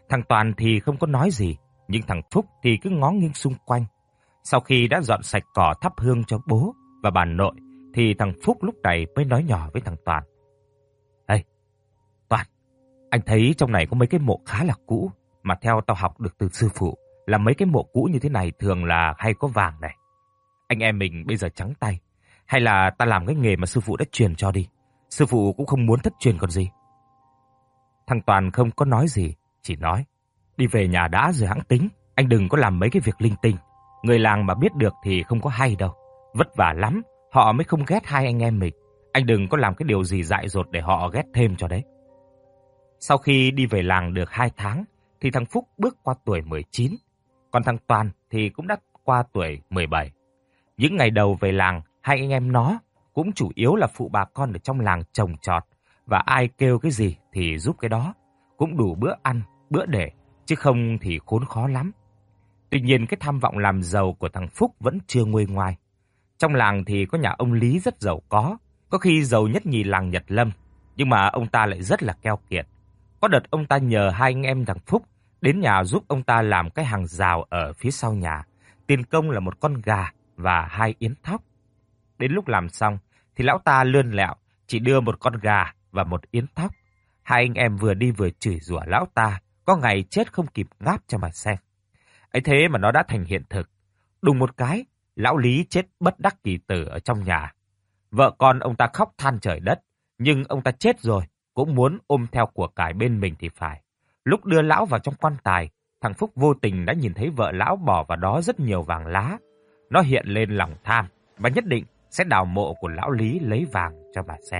Thằng Toàn thì không có nói gì, nhưng thằng Phúc thì cứ ngó nghiêng xung quanh. Sau khi đã dọn sạch cỏ thắp hương cho bố và bà nội, thì thằng Phúc lúc này mới nói nhỏ với thằng Toàn. Ê, Toàn, anh thấy trong này có mấy cái mộ khá là cũ, mà theo tao học được từ sư phụ, là mấy cái mộ cũ như thế này thường là hay có vàng này. Anh em mình bây giờ trắng tay, hay là ta làm cái nghề mà sư phụ đã truyền cho đi. Sư phụ cũng không muốn thất truyền còn gì. Thằng Toàn không có nói gì, chỉ nói, đi về nhà đã rồi hẵng tính, anh đừng có làm mấy cái việc linh tinh. Người làng mà biết được thì không có hay đâu. Vất vả lắm, họ mới không ghét hai anh em mình. Anh đừng có làm cái điều gì dại dột để họ ghét thêm cho đấy. Sau khi đi về làng được 2 tháng, thì thằng Phúc bước qua tuổi 19, còn thằng Toàn thì cũng đã qua tuổi 17. Những ngày đầu về làng, hai anh em nó cũng chủ yếu là phụ bà con ở trong làng trồng trọt, và ai kêu cái gì thì giúp cái đó, cũng đủ bữa ăn, bữa để, chứ không thì khốn khó lắm. Tuy nhiên cái tham vọng làm giàu của thằng Phúc vẫn chưa nguôi ngoai. Trong làng thì có nhà ông Lý rất giàu có khi giàu nhất nhì làng Nhật Lâm, nhưng mà ông ta lại rất là keo kiệt. Có đợt ông ta nhờ hai anh em thằng Phúc đến nhà giúp ông ta làm cái hàng rào ở phía sau nhà. Tiền công là một con gà và 2 yến thóc. Đến lúc làm xong thì lão ta lươn lẹo chỉ đưa một con gà và 1 yến thóc. Hai anh em vừa đi vừa chửi rủa lão ta, có ngày chết không kịp ngáp cho mà xem. Ấy thế mà nó đã thành hiện thực. Đùng một cái, lão Lý chết bất đắc kỳ tử ở trong nhà. Vợ con ông ta khóc than trời đất, nhưng ông ta chết rồi, cũng muốn ôm theo của cải bên mình thì phải. Lúc đưa lão vào trong quan tài, thằng Phúc vô tình đã nhìn thấy vợ lão bỏ vào đó rất nhiều vàng lá. Nó hiện lên lòng tham, và nhất định sẽ đào mộ của lão Lý lấy vàng cho bà xem.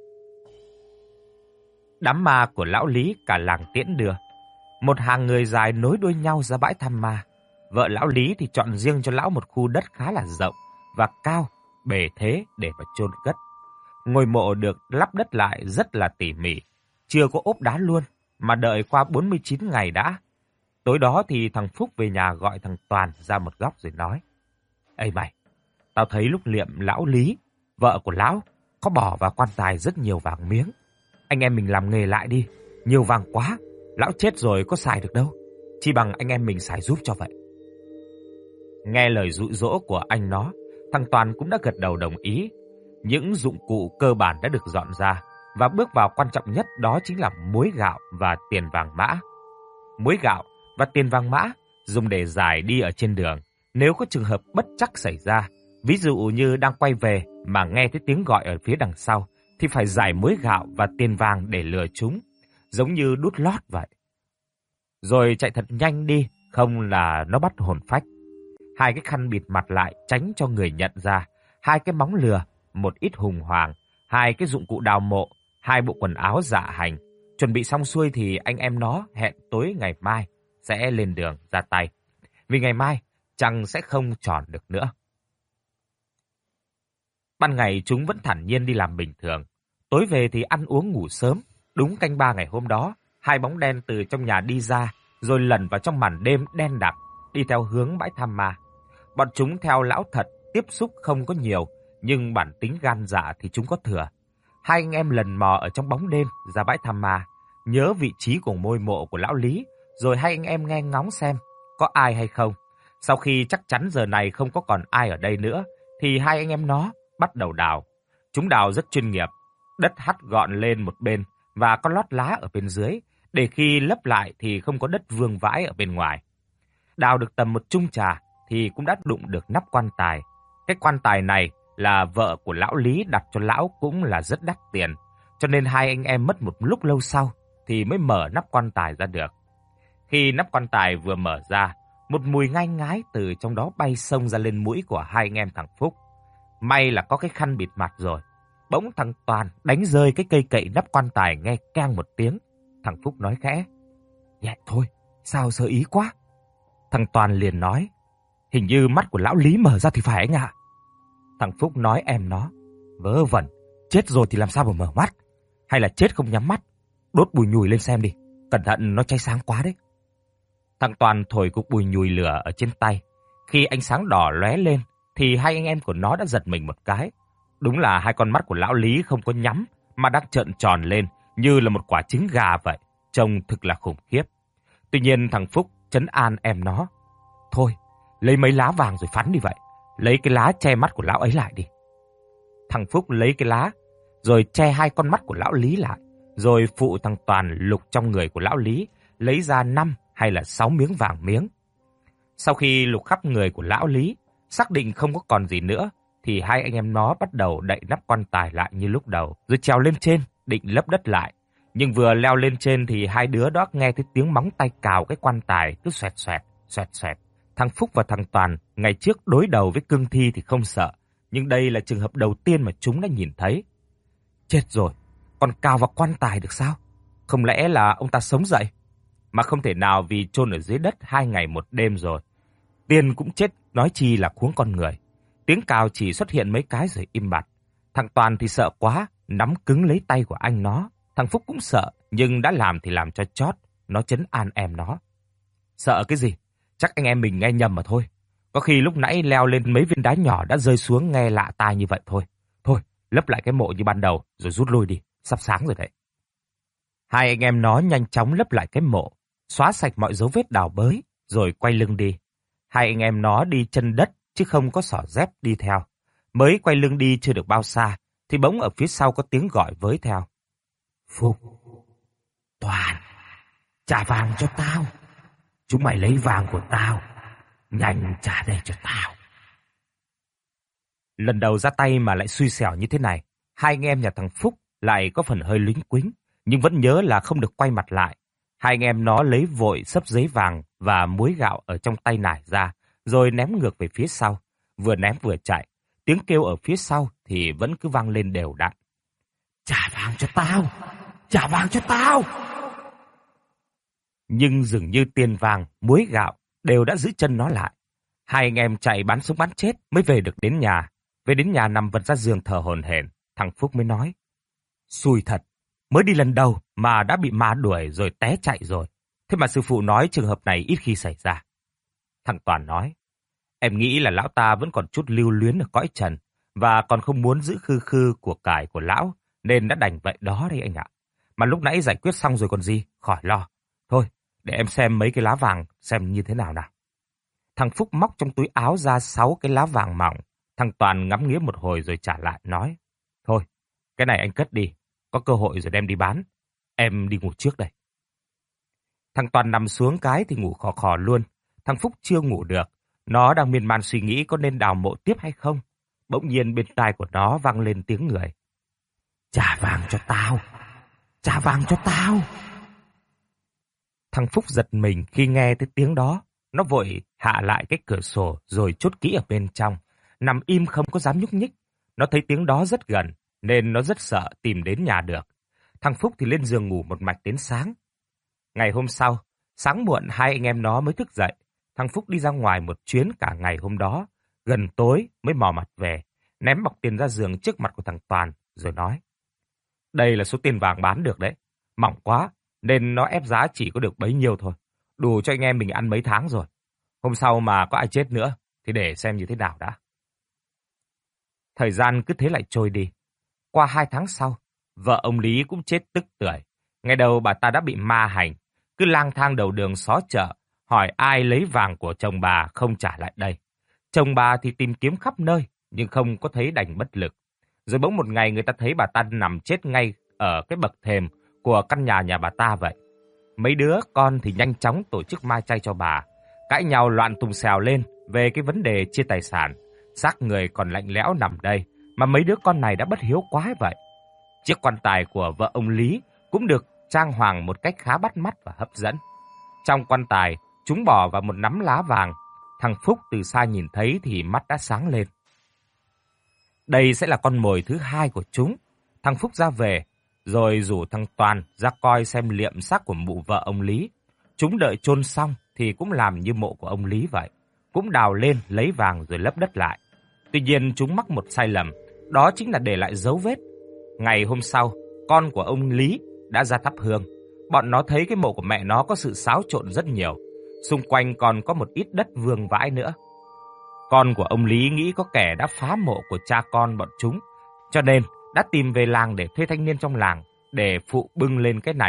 Đám ma của lão Lý cả làng tiễn đưa. Một hàng người dài nối đuôi nhau ra bãi thăm ma. Vợ lão Lý thì chọn riêng cho lão một khu đất khá là rộng và cao, bề thế để mà chôn cất. Ngôi mộ được lắp đất lại rất là tỉ mỉ, chưa có ốp đá luôn, mà đợi qua 49 ngày đã. Tối đó thì thằng Phúc về nhà gọi thằng Toàn ra một góc rồi nói. Ê mày, tao thấy lúc liệm lão Lý, vợ của lão có bỏ vào quan tài rất nhiều vàng miếng. Anh em mình làm nghề lại đi, nhiều vàng quá, lão chết rồi có xài được đâu. Chi bằng anh em mình xài giúp cho vậy. Nghe lời dụ dỗ của anh nó, thằng Toàn cũng đã gật đầu đồng ý. Những dụng cụ cơ bản đã được dọn ra, và bước vào quan trọng nhất đó chính là muối gạo và tiền vàng mã. Muối gạo và tiền vàng mã dùng để rải đi ở trên đường. Nếu có trường hợp bất trắc xảy ra, ví dụ như đang quay về mà nghe thấy tiếng gọi ở phía đằng sau, thì phải rải muối gạo và tiền vàng để lừa chúng, giống như đút lót vậy. Rồi chạy thật nhanh đi, không là nó bắt hồn phách. 2 cái khăn bịt mặt lại tránh cho người nhận ra, 2 cái móng lừa, một ít hùng hoàng, 2 cái dụng cụ đào mộ, 2 bộ quần áo dạ hành. Chuẩn bị xong xuôi thì anh em nó hẹn tối ngày mai sẽ lên đường ra tay. Vì ngày mai trăng sẽ không tròn được nữa. Ban ngày chúng vẫn thản nhiên đi làm bình thường. Tối về thì ăn uống ngủ sớm. Đúng canh 3 ngày hôm đó, 2 bóng đen từ trong nhà đi ra, rồi lẩn vào trong màn đêm đen đặc, đi theo hướng bãi thăm ma. Bọn chúng theo lão thật, tiếp xúc không có nhiều, nhưng bản tính gan dạ thì chúng có thừa. 2 anh em lần mò ở trong bóng đêm ra bãi thăm ma, nhớ vị trí của ngôi mộ của lão Lý, rồi 2 anh em nghe ngóng xem có ai hay không. Sau khi chắc chắn giờ này không có còn ai ở đây nữa, thì 2 anh em nó bắt đầu đào. Chúng đào rất chuyên nghiệp, đất hắt gọn lên một bên và có lót lá ở bên dưới, để khi lấp lại thì không có đất vương vãi ở bên ngoài. Đào được tầm một chung trà thì cũng đã đụng được nắp quan tài. Cái quan tài này là vợ của lão Lý đặt cho lão, cũng là rất đắt tiền, cho nên 2 anh em mất một lúc lâu sau thì mới mở nắp quan tài ra được. Khi nắp quan tài vừa mở ra, một mùi ngai ngái từ trong đó bay xông ra lên mũi của 2 anh em thằng Phúc. May là có cái khăn bịt mặt rồi. Bỗng thằng Toàn đánh rơi cái cây cậy nắp quan tài, nghe keng một tiếng. Thằng Phúc nói khẽ, nhẹ thôi, sao sơ ý quá. Thằng Toàn liền nói, hình như mắt của lão Lý mở ra thì phải anh ạ. Thằng Phúc nói em nó, vớ vẩn, chết rồi thì làm sao mà mở mắt. Hay là chết không nhắm mắt, đốt bùi nhùi lên xem đi, cẩn thận nó cháy sáng quá đấy. Thằng Toàn thổi cục bùi nhùi lửa ở trên tay. Khi ánh sáng đỏ lóe lên thì 2 anh em của nó đã giật mình một cái. Đúng là 2 con mắt của lão Lý không có nhắm mà đang trợn tròn lên như là một quả trứng gà vậy, trông thực là khủng khiếp. Tuy nhiên thằng Phúc trấn an em nó. Thôi, lấy mấy lá vàng rồi phắn đi vậy. Lấy cái lá che mắt của lão ấy lại đi. Thằng Phúc lấy cái lá, rồi che hai con mắt của lão Lý lại. Rồi phụ thằng Toàn lục trong người của lão Lý, lấy ra 5 hay là 6 miếng vàng miếng. Sau khi lục khắp người của lão Lý, xác định không có còn gì nữa, thì hai anh em nó bắt đầu đậy nắp quan tài lại như lúc đầu, rồi trèo lên trên, định lấp đất lại. Nhưng vừa leo lên trên thì hai đứa đó nghe thấy tiếng móng tay cào cái quan tài cứ xoẹt xoẹt, xoẹt xoẹt. Thằng Phúc và thằng Toàn ngày trước đối đầu với cương thi thì không sợ, nhưng đây là trường hợp đầu tiên mà chúng đã nhìn thấy. Chết rồi, còn cào vào quan tài được sao? Không lẽ là ông ta sống dậy? Mà không thể nào, vì chôn ở dưới đất 2 ngày 1 đêm rồi. Tiên cũng chết, nói chi là huống con người. Tiếng cào chỉ xuất hiện mấy cái rồi im bặt. Thằng Toàn thì sợ quá, nắm cứng lấy tay của anh nó. Thằng Phúc cũng sợ, nhưng đã làm thì làm cho chót. Nó trấn an em nó. Sợ cái gì? Chắc anh em mình nghe nhầm mà thôi. Có khi lúc nãy leo lên mấy viên đá nhỏ đã rơi xuống nghe lạ tai như vậy thôi. Thôi, lấp lại cái mộ như ban đầu rồi rút lui đi, sắp sáng rồi đấy. Hai anh em nó nhanh chóng lấp lại cái mộ, xóa sạch mọi dấu vết đào bới, rồi quay lưng đi. Hai anh em nó đi chân đất chứ không có xỏ dép đi theo. Mới quay lưng đi chưa được bao xa, thì bỗng ở phía sau có tiếng gọi với theo. Phúc, Toàn, trả vàng cho tao. Chúng mày lấy vàng của tao, nhanh trả đây cho tao. Lần đầu ra tay mà lại xui xẻo như thế này, hai anh em nhà thằng Phúc lại có phần hơi lính quính, nhưng vẫn nhớ là không được quay mặt lại. Hai anh em nó lấy vội xấp giấy vàng và muối gạo ở trong tay nải ra, rồi ném ngược về phía sau. Vừa ném vừa chạy, tiếng kêu ở phía sau thì vẫn cứ vang lên đều đặn. Trả vàng cho tao! Trả vàng cho tao! Nhưng dường như tiền vàng, muối gạo đều đã giữ chân nó lại. Hai anh em chạy bắn sống bắn chết mới về được đến nhà. Về đến nhà nằm vật ra giường thở hổn hển, thằng Phúc mới nói. Xui thật, mới đi lần đầu mà đã bị ma đuổi rồi té chạy rồi. Thế mà sư phụ nói trường hợp này ít khi xảy ra. Thằng Toàn nói. Em nghĩ là lão ta vẫn còn chút lưu luyến ở cõi trần và còn không muốn giữ khư khư của cải của lão nên đã đành vậy đó đấy anh ạ. Mà lúc nãy giải quyết xong rồi còn gì, khỏi lo. Thôi, để em xem mấy cái lá vàng xem như thế nào nào. Thằng Phúc móc trong túi áo ra 6 cái lá vàng mỏng. Thằng Toàn ngắm nghía một hồi rồi trả lại nói. Thôi, cái này anh cất đi. Có cơ hội rồi đem đi bán. Em đi ngủ trước đây. Thằng Toàn nằm xuống cái thì ngủ khò khò luôn. Thằng Phúc chưa ngủ được. Nó đang miên man suy nghĩ có nên đào mộ tiếp hay không. Bỗng nhiên bên tai của nó vang lên tiếng người. Trả vàng cho tao! Trả vàng cho tao! Thằng Phúc giật mình khi nghe thấy tiếng đó. Nó vội hạ lại cái cửa sổ rồi chốt kỹ ở bên trong. Nằm im không có dám nhúc nhích. Nó thấy tiếng đó rất gần nên nó rất sợ tìm đến nhà được. Thằng Phúc thì lên giường ngủ một mạch đến sáng. Ngày hôm sau, sáng muộn hai anh em nó mới thức dậy. Thằng Phúc đi ra ngoài một chuyến cả ngày hôm đó. Gần tối mới mò mặt về, ném bọc tiền ra giường trước mặt của thằng Toàn rồi nói. Đây là số tiền vàng bán được đấy. Mỏng quá nên nó ép giá chỉ có được bấy nhiêu thôi. Đủ cho anh em mình ăn mấy tháng rồi. Hôm sau mà có ai chết nữa thì để xem như thế nào đã. Thời gian cứ thế lại trôi đi. Qua 2 tháng sau, vợ ông Lý cũng chết tức tưởi. Ngày đầu bà ta đã bị ma hành, cứ lang thang đầu đường xó chợ, hỏi ai lấy vàng của chồng bà không trả lại đây. Chồng bà thì tìm kiếm khắp nơi, nhưng không có thấy, đành bất lực. Rồi bỗng một ngày người ta thấy bà ta nằm chết ngay ở cái bậc thềm của căn nhà bà ta vậy. Mấy đứa con thì nhanh chóng tổ chức ma chay cho bà, cãi nhau loạn tùng xèo lên về cái vấn đề chia tài sản. Xác người còn lạnh lẽo nằm đây, mà mấy đứa con này đã bất hiếu quá vậy. Chiếc quan tài của vợ ông Lý cũng được trang hoàng một cách khá bắt mắt và hấp dẫn. Trong quan tài, chúng bỏ vào một nắm lá vàng. Thằng Phúc từ xa nhìn thấy thì mắt đã sáng lên. Đây sẽ là con mồi thứ 2 của chúng. Thằng Phúc ra về, rồi rủ thằng Toàn ra coi xem liệm xác của mụ vợ ông Lý. Chúng đợi chôn xong thì cũng làm như mộ của ông Lý vậy. Cũng đào lên lấy vàng rồi lấp đất lại. Tuy nhiên chúng mắc một sai lầm, đó chính là để lại dấu vết. Ngày hôm sau, con của ông Lý đã ra thắp hương. Bọn nó thấy cái mộ của mẹ nó có sự xáo trộn rất nhiều. Xung quanh còn có một ít đất vương vãi nữa. Con của ông Lý nghĩ có kẻ đã phá mộ của cha con bọn chúng, cho nên đã tìm về làng để thuê thanh niên trong làng để phụ bưng lên cái này.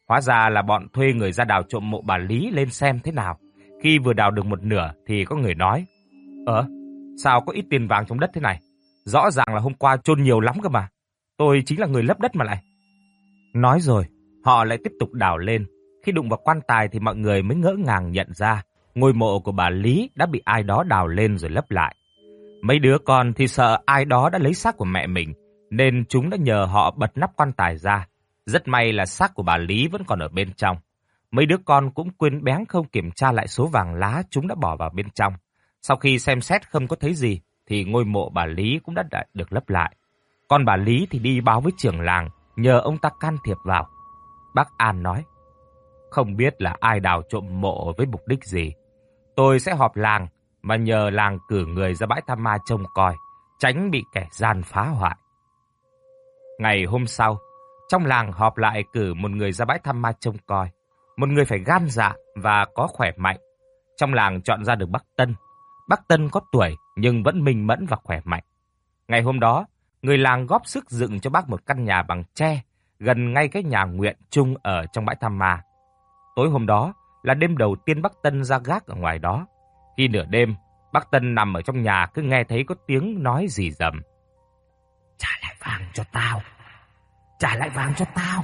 Hóa ra là bọn thuê người ra đào trộm mộ bà Lý lên xem thế nào. Khi vừa đào được một nửa thì có người nói: sao có ít tiền vàng trong đất thế này? Rõ ràng là hôm qua chôn nhiều lắm cơ mà. Tôi chính là người lấp đất mà lại. Nói rồi, họ lại tiếp tục đào lên. Khi đụng vào quan tài thì mọi người mới ngỡ ngàng nhận ra ngôi mộ của bà Lý đã bị ai đó đào lên rồi lấp lại. Mấy đứa con thì sợ ai đó đã lấy xác của mẹ mình, nên chúng đã nhờ họ bật nắp quan tài ra. Rất may là xác của bà Lý vẫn còn ở bên trong. Mấy đứa con cũng quên béng không kiểm tra lại số vàng lá chúng đã bỏ vào bên trong. Sau khi xem xét không có thấy gì, thì ngôi mộ bà Lý cũng đã được lấp lại. Còn bà Lý thì đi báo với trưởng làng, nhờ ông ta can thiệp vào. Bác An nói: không biết là ai đào trộm mộ với mục đích gì. Tôi sẽ họp làng mà nhờ làng cử người ra bãi Tham Ma trông coi, tránh bị kẻ gian phá hoại. Ngày hôm sau, trong làng họp lại cử một người ra bãi Tham Ma trông coi. Một người phải gan dạ và có khỏe mạnh. Trong làng chọn ra được bác Tân. Bác Tân có tuổi nhưng vẫn minh mẫn và khỏe mạnh. Ngày hôm đó, người làng góp sức dựng cho bác một căn nhà bằng tre, gần ngay cái nhà nguyện chung ở trong bãi Tham Ma. Tối hôm đó là đêm đầu tiên bác Tân ra gác ở ngoài đó. Khi nửa đêm, bác Tân nằm ở trong nhà cứ nghe thấy có tiếng nói rì rầm: trả lại vàng cho tao! Trả lại vàng cho tao!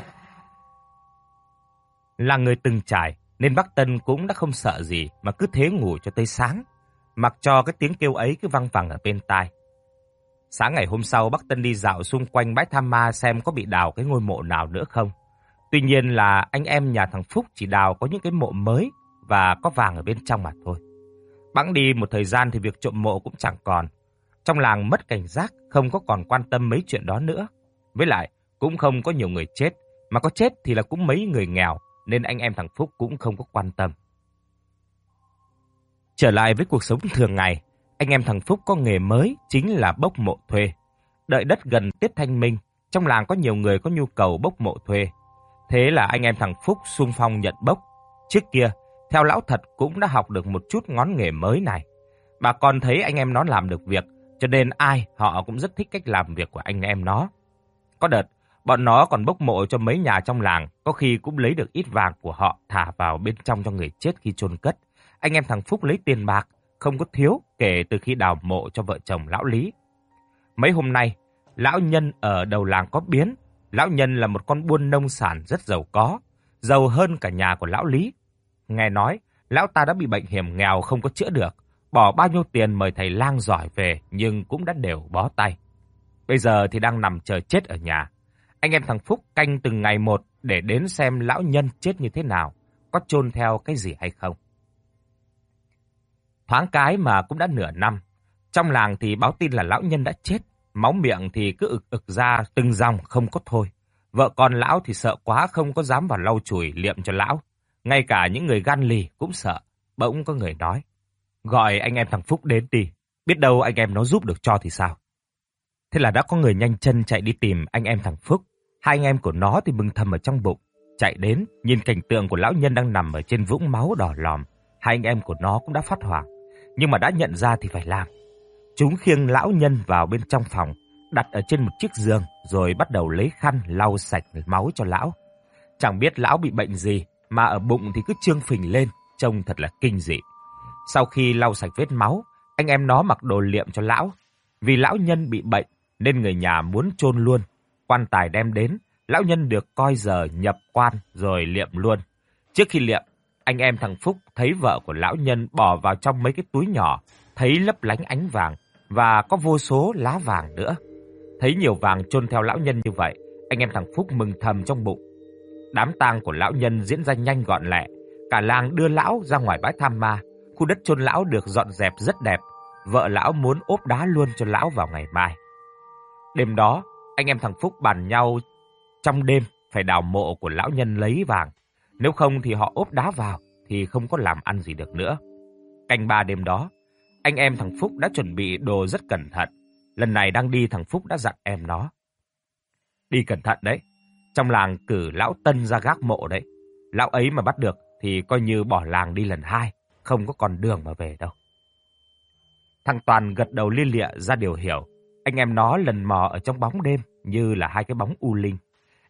Là người từng trải nên bác Tân cũng đã không sợ gì mà cứ thế ngủ cho tới sáng, mặc cho cái tiếng kêu ấy cứ văng vẳng ở bên tai. Sáng ngày hôm sau, bác Tân đi dạo xung quanh bãi Tham Ma xem có bị đào cái ngôi mộ nào nữa không. Tuy nhiên là anh em nhà thằng Phúc chỉ đào có những cái mộ mới và có vàng ở bên trong mà thôi. Bẵng đi một thời gian thì việc trộm mộ cũng chẳng còn. Trong làng mất cảnh giác, không có còn quan tâm mấy chuyện đó nữa. Với lại cũng không có nhiều người chết, mà có chết thì là cũng mấy người nghèo, nên anh em thằng Phúc cũng không có quan tâm. Trở lại với cuộc sống thường ngày, anh em thằng Phúc có nghề mới chính là bốc mộ thuê. Đợi đất gần Tết Thanh Minh, trong làng có nhiều người có nhu cầu bốc mộ thuê. Thế là anh em thằng Phúc xung phong nhận bốc. Trước kia, theo lão Thật cũng đã học được một chút ngón nghề mới này. Bà con thấy anh em nó làm được việc, cho nên ai họ cũng rất thích cách làm việc của anh em nó. Có đợt, bọn nó còn bốc mộ cho mấy nhà trong làng, có khi cũng lấy được ít vàng của họ thả vào bên trong cho người chết khi chôn cất. Anh em thằng Phúc lấy tiền bạc, không có thiếu kể từ khi đào mộ cho vợ chồng lão Lý. Mấy hôm nay, lão Nhân ở đầu làng có biến. Lão Nhân là một con buôn nông sản rất giàu có, giàu hơn cả nhà của lão Lý. Nghe nói, lão ta đã bị bệnh hiểm nghèo không có chữa được, bỏ bao nhiêu tiền mời thầy lang giỏi về nhưng cũng đã đều bó tay. Bây giờ thì đang nằm chờ chết ở nhà. Anh em thằng Phúc canh từng ngày một để đến xem lão Nhân chết như thế nào, có chôn theo cái gì hay không. Thoáng cái mà cũng đã nửa năm. Trong làng thì báo tin là lão Nhân đã chết, máu miệng thì cứ ực ực ra từng dòng không có thôi. Vợ con lão thì sợ quá không có dám vào lau chùi liệm cho lão. Ngay cả những người gan lì cũng sợ. Bỗng có người nói: gọi anh em thằng Phúc đến đi, biết đâu anh em nó giúp được cho thì sao. Thế là đã có người nhanh chân chạy đi tìm anh em thằng Phúc. Hai anh em của nó thì mừng thầm ở trong bụng. Chạy đến, nhìn cảnh tượng của lão Nhân đang nằm ở trên vũng máu đỏ lòm. Hai anh em của nó cũng đã phát hoảng, nhưng mà đã nhận ra thì phải làm. Chúng khiêng lão Nhân vào bên trong phòng, đặt ở trên một chiếc giường, rồi bắt đầu lấy khăn lau sạch máu cho lão. Chẳng biết lão bị bệnh gì, mà ở bụng thì cứ trương phình lên, trông thật là kinh dị. Sau khi lau sạch vết máu, anh em nó mặc đồ liệm cho lão. Vì lão Nhân bị bệnh, nên người nhà muốn chôn luôn. Quan tài đem đến, lão Nhân được coi giờ nhập quan rồi liệm luôn. Trước khi liệm, anh em thằng Phúc thấy vợ của lão Nhân bỏ vào trong mấy cái túi nhỏ, thấy lấp lánh ánh vàng và có vô số lá vàng nữa. Thấy nhiều vàng chôn theo lão Nhân như vậy, anh em thằng Phúc mừng thầm trong bụng. Đám tang của lão Nhân diễn ra nhanh gọn lẹ. Cả làng đưa lão ra ngoài bãi Tham Ma. Khu đất chôn lão được dọn dẹp rất đẹp. Vợ lão muốn ốp đá luôn cho lão vào ngày mai. Đêm đó, anh em thằng Phúc bàn nhau trong đêm phải đào mộ của lão Nhân lấy vàng. Nếu không thì họ ốp đá vào thì không có làm ăn gì được nữa. Canh ba đêm đó, anh em thằng Phúc đã chuẩn bị đồ rất cẩn thận. Lần này đang đi, thằng Phúc đã dặn em nó: đi cẩn thận đấy. Trong làng cử lão Tân ra gác mộ đấy. Lão ấy mà bắt được thì coi như bỏ làng đi lần hai, không có còn đường mà về đâu. Thằng Toàn gật đầu lia lịa ra điều hiểu. Anh em nó lần mò ở trong bóng đêm như là hai cái bóng u linh.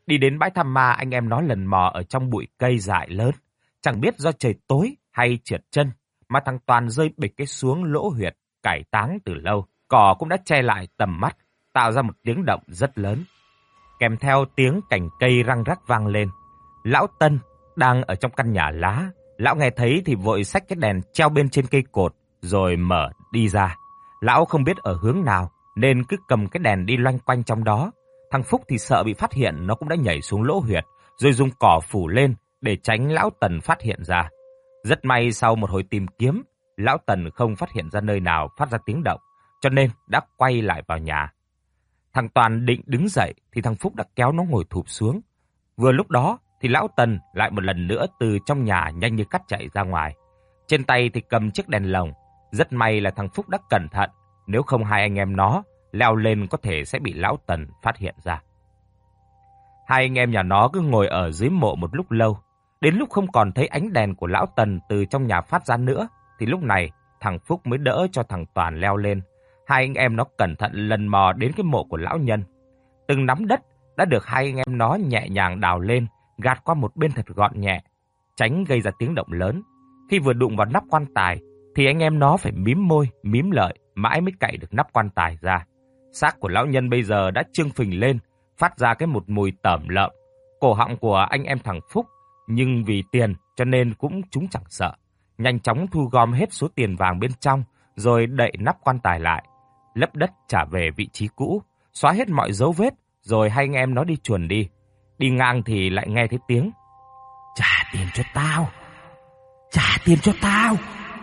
Đi đến bãi thăm ma, anh em nó lần mò ở trong bụi cây dại lớn. Chẳng biết do trời tối hay trượt chân mà thằng Toàn rơi bịch cái xuống lỗ huyệt cải táng từ lâu. Cỏ cũng đã che lại tầm mắt, tạo ra một tiếng động rất lớn. Kèm theo tiếng cành cây răng rắc vang lên. Lão Tân đang ở trong căn nhà lá. Lão nghe thấy thì vội xách cái đèn treo bên trên cây cột rồi mở đi ra. Lão không biết ở hướng nào nên cứ cầm cái đèn đi loanh quanh trong đó. Thằng Phúc thì sợ bị phát hiện, nó cũng đã nhảy xuống lỗ huyệt rồi dùng cỏ phủ lên để tránh lão Tần phát hiện ra. Rất may sau một hồi tìm kiếm, lão Tần không phát hiện ra nơi nào phát ra tiếng động, cho nên đã quay lại vào nhà. Thằng Toàn định đứng dậy thì thằng Phúc đã kéo nó ngồi thụp xuống. Vừa lúc đó thì lão Tần lại một lần nữa từ trong nhà nhanh như cắt chạy ra ngoài. Trên tay thì cầm chiếc đèn lồng. Rất may là thằng Phúc đã cẩn thận, nếu không hai anh em nó leo lên có thể sẽ bị lão Tần phát hiện ra. Hai anh em nhà nó cứ ngồi ở dưới mộ một lúc lâu. Đến lúc không còn thấy ánh đèn của lão Tần từ trong nhà phát ra nữa, thì lúc này thằng Phúc mới đỡ cho thằng Toàn leo lên. Hai anh em nó cẩn thận lần mò đến cái mộ của lão nhân. Từng nắm đất đã được hai anh em nó nhẹ nhàng đào lên, gạt qua một bên thật gọn nhẹ, tránh gây ra tiếng động lớn. Khi vừa đụng vào nắp quan tài, thì anh em nó phải mím môi, mím lợi, mãi mới cạy được nắp quan tài ra. Xác của lão nhân bây giờ đã trương phình lên, phát ra cái một mùi tởm lợm. Cổ họng của anh em thằng Phúc, nhưng vì tiền cho nên cũng chúng chẳng sợ. Nhanh chóng thu gom hết số tiền vàng bên trong, rồi đậy nắp quan tài lại, lấp đất trả về vị trí cũ, xóa hết mọi dấu vết, rồi hai anh em nó đi chuồn đi. Đi ngang thì lại nghe thấy tiếng: "Trả tiền cho tao! Trả tiền cho tao!"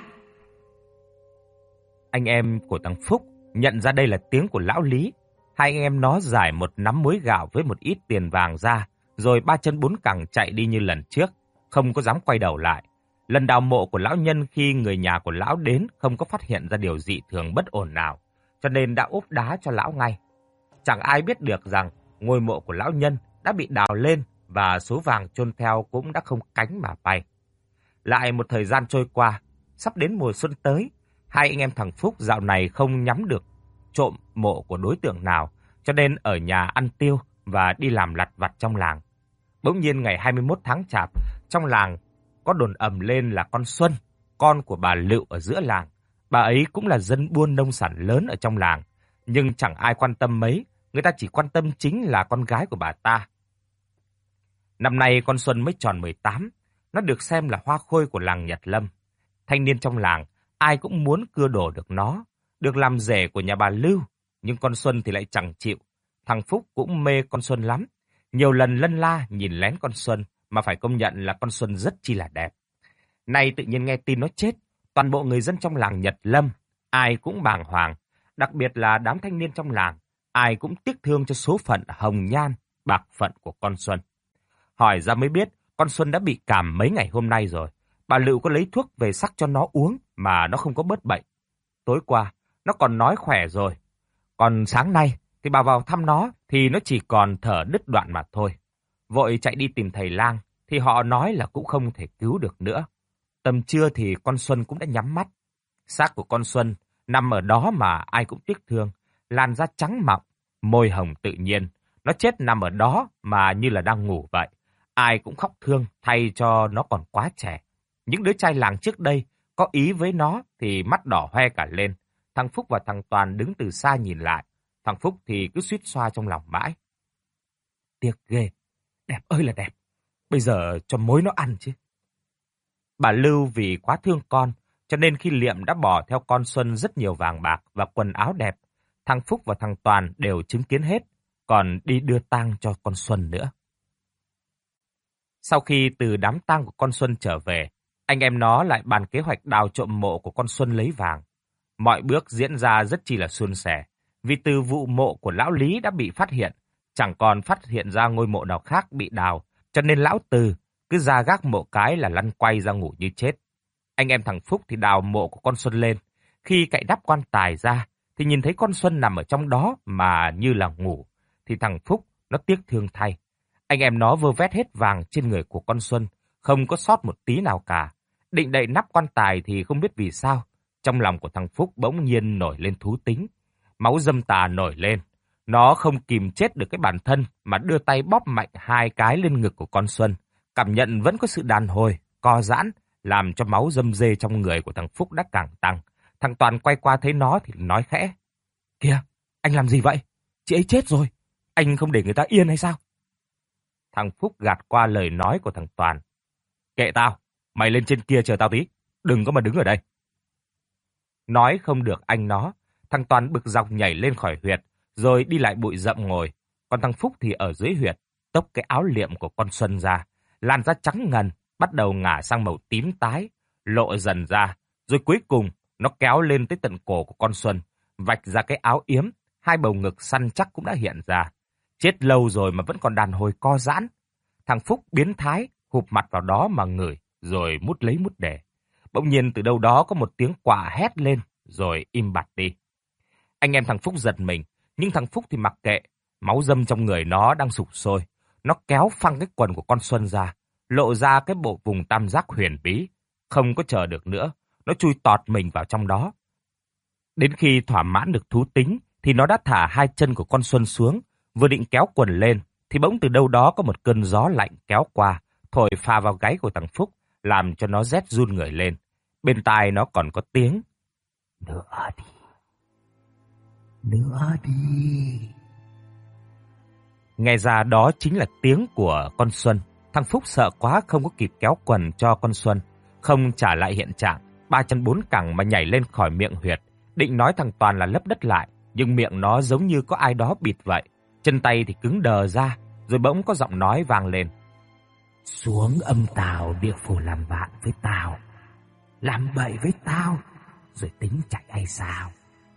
Anh em của thằng Phúc nhận ra đây là tiếng của lão Lý. Hai anh em nó giải một nắm muối gạo với một ít tiền vàng ra, rồi ba chân bốn cẳng chạy đi như lần trước, không có dám quay đầu lại. Lần đào mộ của lão nhân khi người nhà của lão đến không có phát hiện ra điều dị thường bất ổn nào, cho nên đã úp đá cho lão ngay. Chẳng ai biết được rằng ngôi mộ của lão nhân đã bị đào lên và số vàng chôn theo cũng đã không cánh mà bay. Lại một thời gian trôi qua, sắp đến mùa xuân tới, hai anh em thằng Phúc dạo này không nhắm được trộm mộ của đối tượng nào, cho nên ở nhà ăn tiêu và đi làm lặt vặt trong làng. Bỗng nhiên ngày 21 tháng Chạp, trong làng có đồn ầm lên là con Xuân, con của bà Lựu ở giữa làng. Bà ấy cũng là dân buôn nông sản lớn ở trong làng, nhưng chẳng ai quan tâm mấy, người ta chỉ quan tâm chính là con gái của bà ta. Năm nay con Xuân mới tròn 18, nó được xem là hoa khôi của làng Nhật Lâm. Thanh niên trong làng, ai cũng muốn cưa đổ được nó, được làm rể của nhà bà Lưu, nhưng con Xuân thì lại chẳng chịu. Thằng Phúc cũng mê con Xuân lắm, nhiều lần lân la nhìn lén con Xuân, mà phải công nhận là con Xuân rất chi là đẹp. Nay tự nhiên nghe tin nó chết, toàn bộ người dân trong làng Nhật Lâm, ai cũng bàng hoàng, đặc biệt là đám thanh niên trong làng, ai cũng tiếc thương cho số phận hồng nhan, bạc phận của con Xuân. Hỏi ra mới biết, con Xuân đã bị cảm mấy ngày hôm nay rồi. Bà Lựu có lấy thuốc về sắc cho nó uống mà nó không có bớt bệnh. Tối qua, nó còn nói khỏe rồi. Còn sáng nay, thì bà vào thăm nó, thì nó chỉ còn thở đứt đoạn mà thôi. Vội chạy đi tìm thầy lang, thì họ nói là cũng không thể cứu được nữa. Tầm trưa thì con Xuân cũng đã nhắm mắt. Xác của con Xuân nằm ở đó mà ai cũng tiếc thương, làn da trắng mọng, môi hồng tự nhiên. Nó chết nằm ở đó mà như là đang ngủ vậy. Ai cũng khóc thương thay cho nó còn quá trẻ. Những đứa trai làng trước đây có ý với nó thì mắt đỏ hoe cả lên. Thằng Phúc và thằng Toàn đứng từ xa nhìn lại. Thằng Phúc thì cứ suýt xoa trong lòng mãi. Tiếc ghê, đẹp ơi là đẹp. Bây giờ cho mối nó ăn chứ. Bà Lưu vì quá thương con, cho nên khi liệm đã bỏ theo con Xuân rất nhiều vàng bạc và quần áo đẹp. Thằng Phúc và thằng Toàn đều chứng kiến hết, còn đi đưa tang cho con Xuân nữa. Sau khi từ đám tang của con Xuân trở về, anh em nó lại bàn kế hoạch đào trộm mộ của con Xuân lấy vàng. Mọi bước diễn ra rất chi là suôn sẻ, vì từ vụ mộ của lão Lý đã bị phát hiện, chẳng còn phát hiện ra ngôi mộ nào khác bị đào, cho nên lão Từ cứ ra gác mộ cái là lăn quay ra ngủ như chết. Anh em thằng Phúc thì đào mộ của con Xuân lên, khi cậy đắp quan tài ra thì nhìn thấy con Xuân nằm ở trong đó mà như là ngủ, thì thằng Phúc nó tiếc thương thay. Anh em nó vơ vét hết vàng trên người của con Xuân, không có sót một tí nào cả. Định đậy nắp quan tài thì không biết vì sao, trong lòng của thằng Phúc bỗng nhiên nổi lên thú tính. Máu dâm tà nổi lên. Nó không kìm chết được cái bản thân mà đưa tay bóp mạnh 2 cái lên ngực của con Xuân. Cảm nhận vẫn có sự đàn hồi, co giãn, làm cho máu râm rê trong người của thằng Phúc đã càng tăng. Thằng Toàn quay qua thấy nó thì nói khẽ: "Kìa, anh làm gì vậy? Chị ấy chết rồi. Anh không để người ta yên hay sao?" Thằng Phúc gạt qua lời nói của thằng Toàn: "Kệ tao, mày lên trên kia chờ tao tí, đừng có mà đứng ở đây." Nói không được anh nó, thằng Toàn bực dọc nhảy lên khỏi huyệt, rồi đi lại bụi rậm ngồi. Còn thằng Phúc thì ở dưới huyệt, tốc cái áo liệm của con Xuân ra, làn da trắng ngần, bắt đầu ngả sang màu tím tái, lộ dần ra, rồi cuối cùng nó kéo lên tới tận cổ của con Xuân, vạch ra cái áo yếm, 2 bầu ngực săn chắc cũng đã hiện ra. Chết lâu rồi mà vẫn còn đàn hồi co giãn. Thằng Phúc biến thái, hụp mặt vào đó mà ngửi, rồi mút lấy mút để. Bỗng nhiên từ đâu đó có một tiếng quạ hét lên, rồi im bặt đi. Anh em thằng Phúc giật mình, nhưng thằng Phúc thì mặc kệ. Máu dâm trong người nó đang sục sôi. Nó kéo phăng cái quần của con Xuân ra, lộ ra cái bộ vùng tam giác huyền bí. Không có chờ được nữa, nó chui tọt mình vào trong đó. Đến khi thỏa mãn được thú tính, thì nó đã thả 2 chân của con Xuân xuống, vừa định kéo quần lên, thì bỗng từ đâu đó có một cơn gió lạnh kéo qua, thổi phà vào gáy của thằng Phúc, làm cho nó rét run người lên. Bên tai nó còn có tiếng: "Nữa đi, nữa đi." Nghe ra đó chính là tiếng của con Xuân. Thằng Phúc sợ quá không có kịp kéo quần cho con Xuân, không trả lại hiện trạng, 3 chân 4 cẳng mà nhảy lên khỏi miệng huyệt, định nói thằng Toàn là lấp đất lại, nhưng miệng nó giống như có ai đó bịt vậy. Chân tay thì cứng đờ ra, rồi bỗng có giọng nói vang lên: "Xuống âm tào địa phủ làm bạn với tao, làm bậy với tao, rồi tính chạy hay sao?"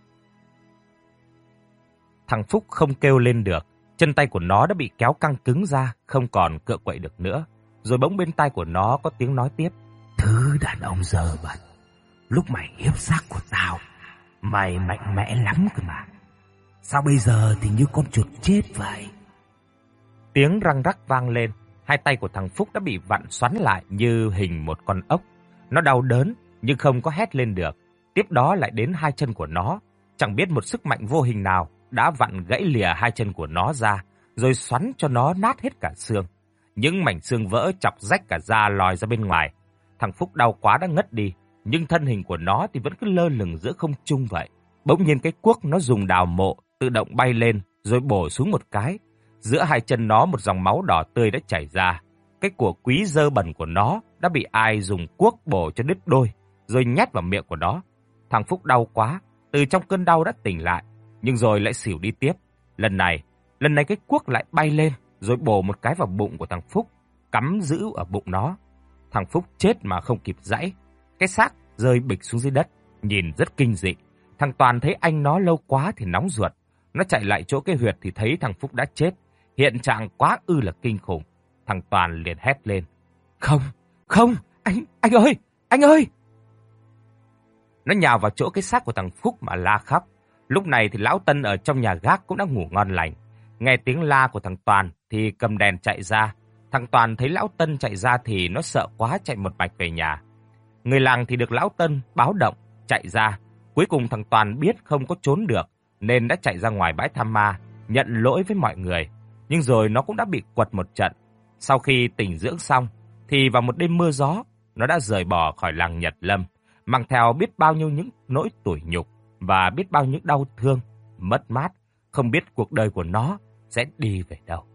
Thằng Phúc không kêu lên được, chân tay của nó đã bị kéo căng cứng ra, không còn cựa quậy được nữa. Rồi bỗng bên tai của nó có tiếng nói tiếp: "Thứ đàn ông dơ bẩn, lúc mày hiếp xác của tao, mày mạnh mẽ lắm cơ mà. Sao bây giờ thì như con chuột chết vậy?" Tiếng răng rắc vang lên, 2 tay của thằng Phúc đã bị vặn xoắn lại như hình một con ốc. Nó đau đớn nhưng không có hét lên được. Tiếp đó lại đến 2 chân của nó, chẳng biết một sức mạnh vô hình nào đã vặn gãy lìa 2 chân của nó ra, rồi xoắn cho nó nát hết cả xương. Những mảnh xương vỡ chọc rách cả da lòi ra bên ngoài. Thằng Phúc đau quá đã ngất đi, nhưng thân hình của nó thì vẫn cứ lơ lửng giữa không trung vậy. Bỗng nhiên cái cuốc nó dùng đào mộ tự động bay lên, rồi bổ xuống một cái. Giữa 2 chân nó một dòng máu đỏ tươi đã chảy ra. Cái của quý dơ bẩn của nó đã bị ai dùng cuốc bổ cho đứt đôi, rồi nhét vào miệng của nó. Thằng Phúc đau quá, từ trong cơn đau đã tỉnh lại, nhưng rồi lại xỉu đi tiếp. Lần này cái cuốc lại bay lên, rồi bổ một cái vào bụng của thằng Phúc, cắm giữ ở bụng nó. Thằng Phúc chết mà không kịp giãy, cái xác rơi bịch xuống dưới đất, nhìn rất kinh dị. Thằng Toàn thấy anh nó lâu quá thì nóng ruột, nó chạy lại chỗ cái huyệt thì thấy thằng Phúc đã chết, hiện trạng quá ư là kinh khủng. Thằng Toàn liền hét lên: "Không, không, anh ơi, anh ơi!" Nó nhào vào chỗ cái xác của thằng Phúc mà la khóc. Lúc này thì lão Tân ở trong nhà gác cũng đã ngủ ngon lành. Nghe tiếng la của thằng Toàn thì cầm đèn chạy ra. Thằng Toàn thấy lão Tân chạy ra thì nó sợ quá chạy một mạch về nhà. Người làng thì được lão Tân báo động, chạy ra. Cuối cùng thằng Toàn biết không có trốn được, nên đã chạy ra ngoài bãi Tham Ma, nhận lỗi với mọi người. Nhưng rồi nó cũng đã bị quật một trận. Sau khi tỉnh dưỡng xong, thì vào một đêm mưa gió, nó đã rời bỏ khỏi làng Nhật Lâm, mang theo biết bao nhiêu những nỗi tủi nhục và biết bao nhiêu đau thương, mất mát, không biết cuộc đời của nó sẽ đi về đâu.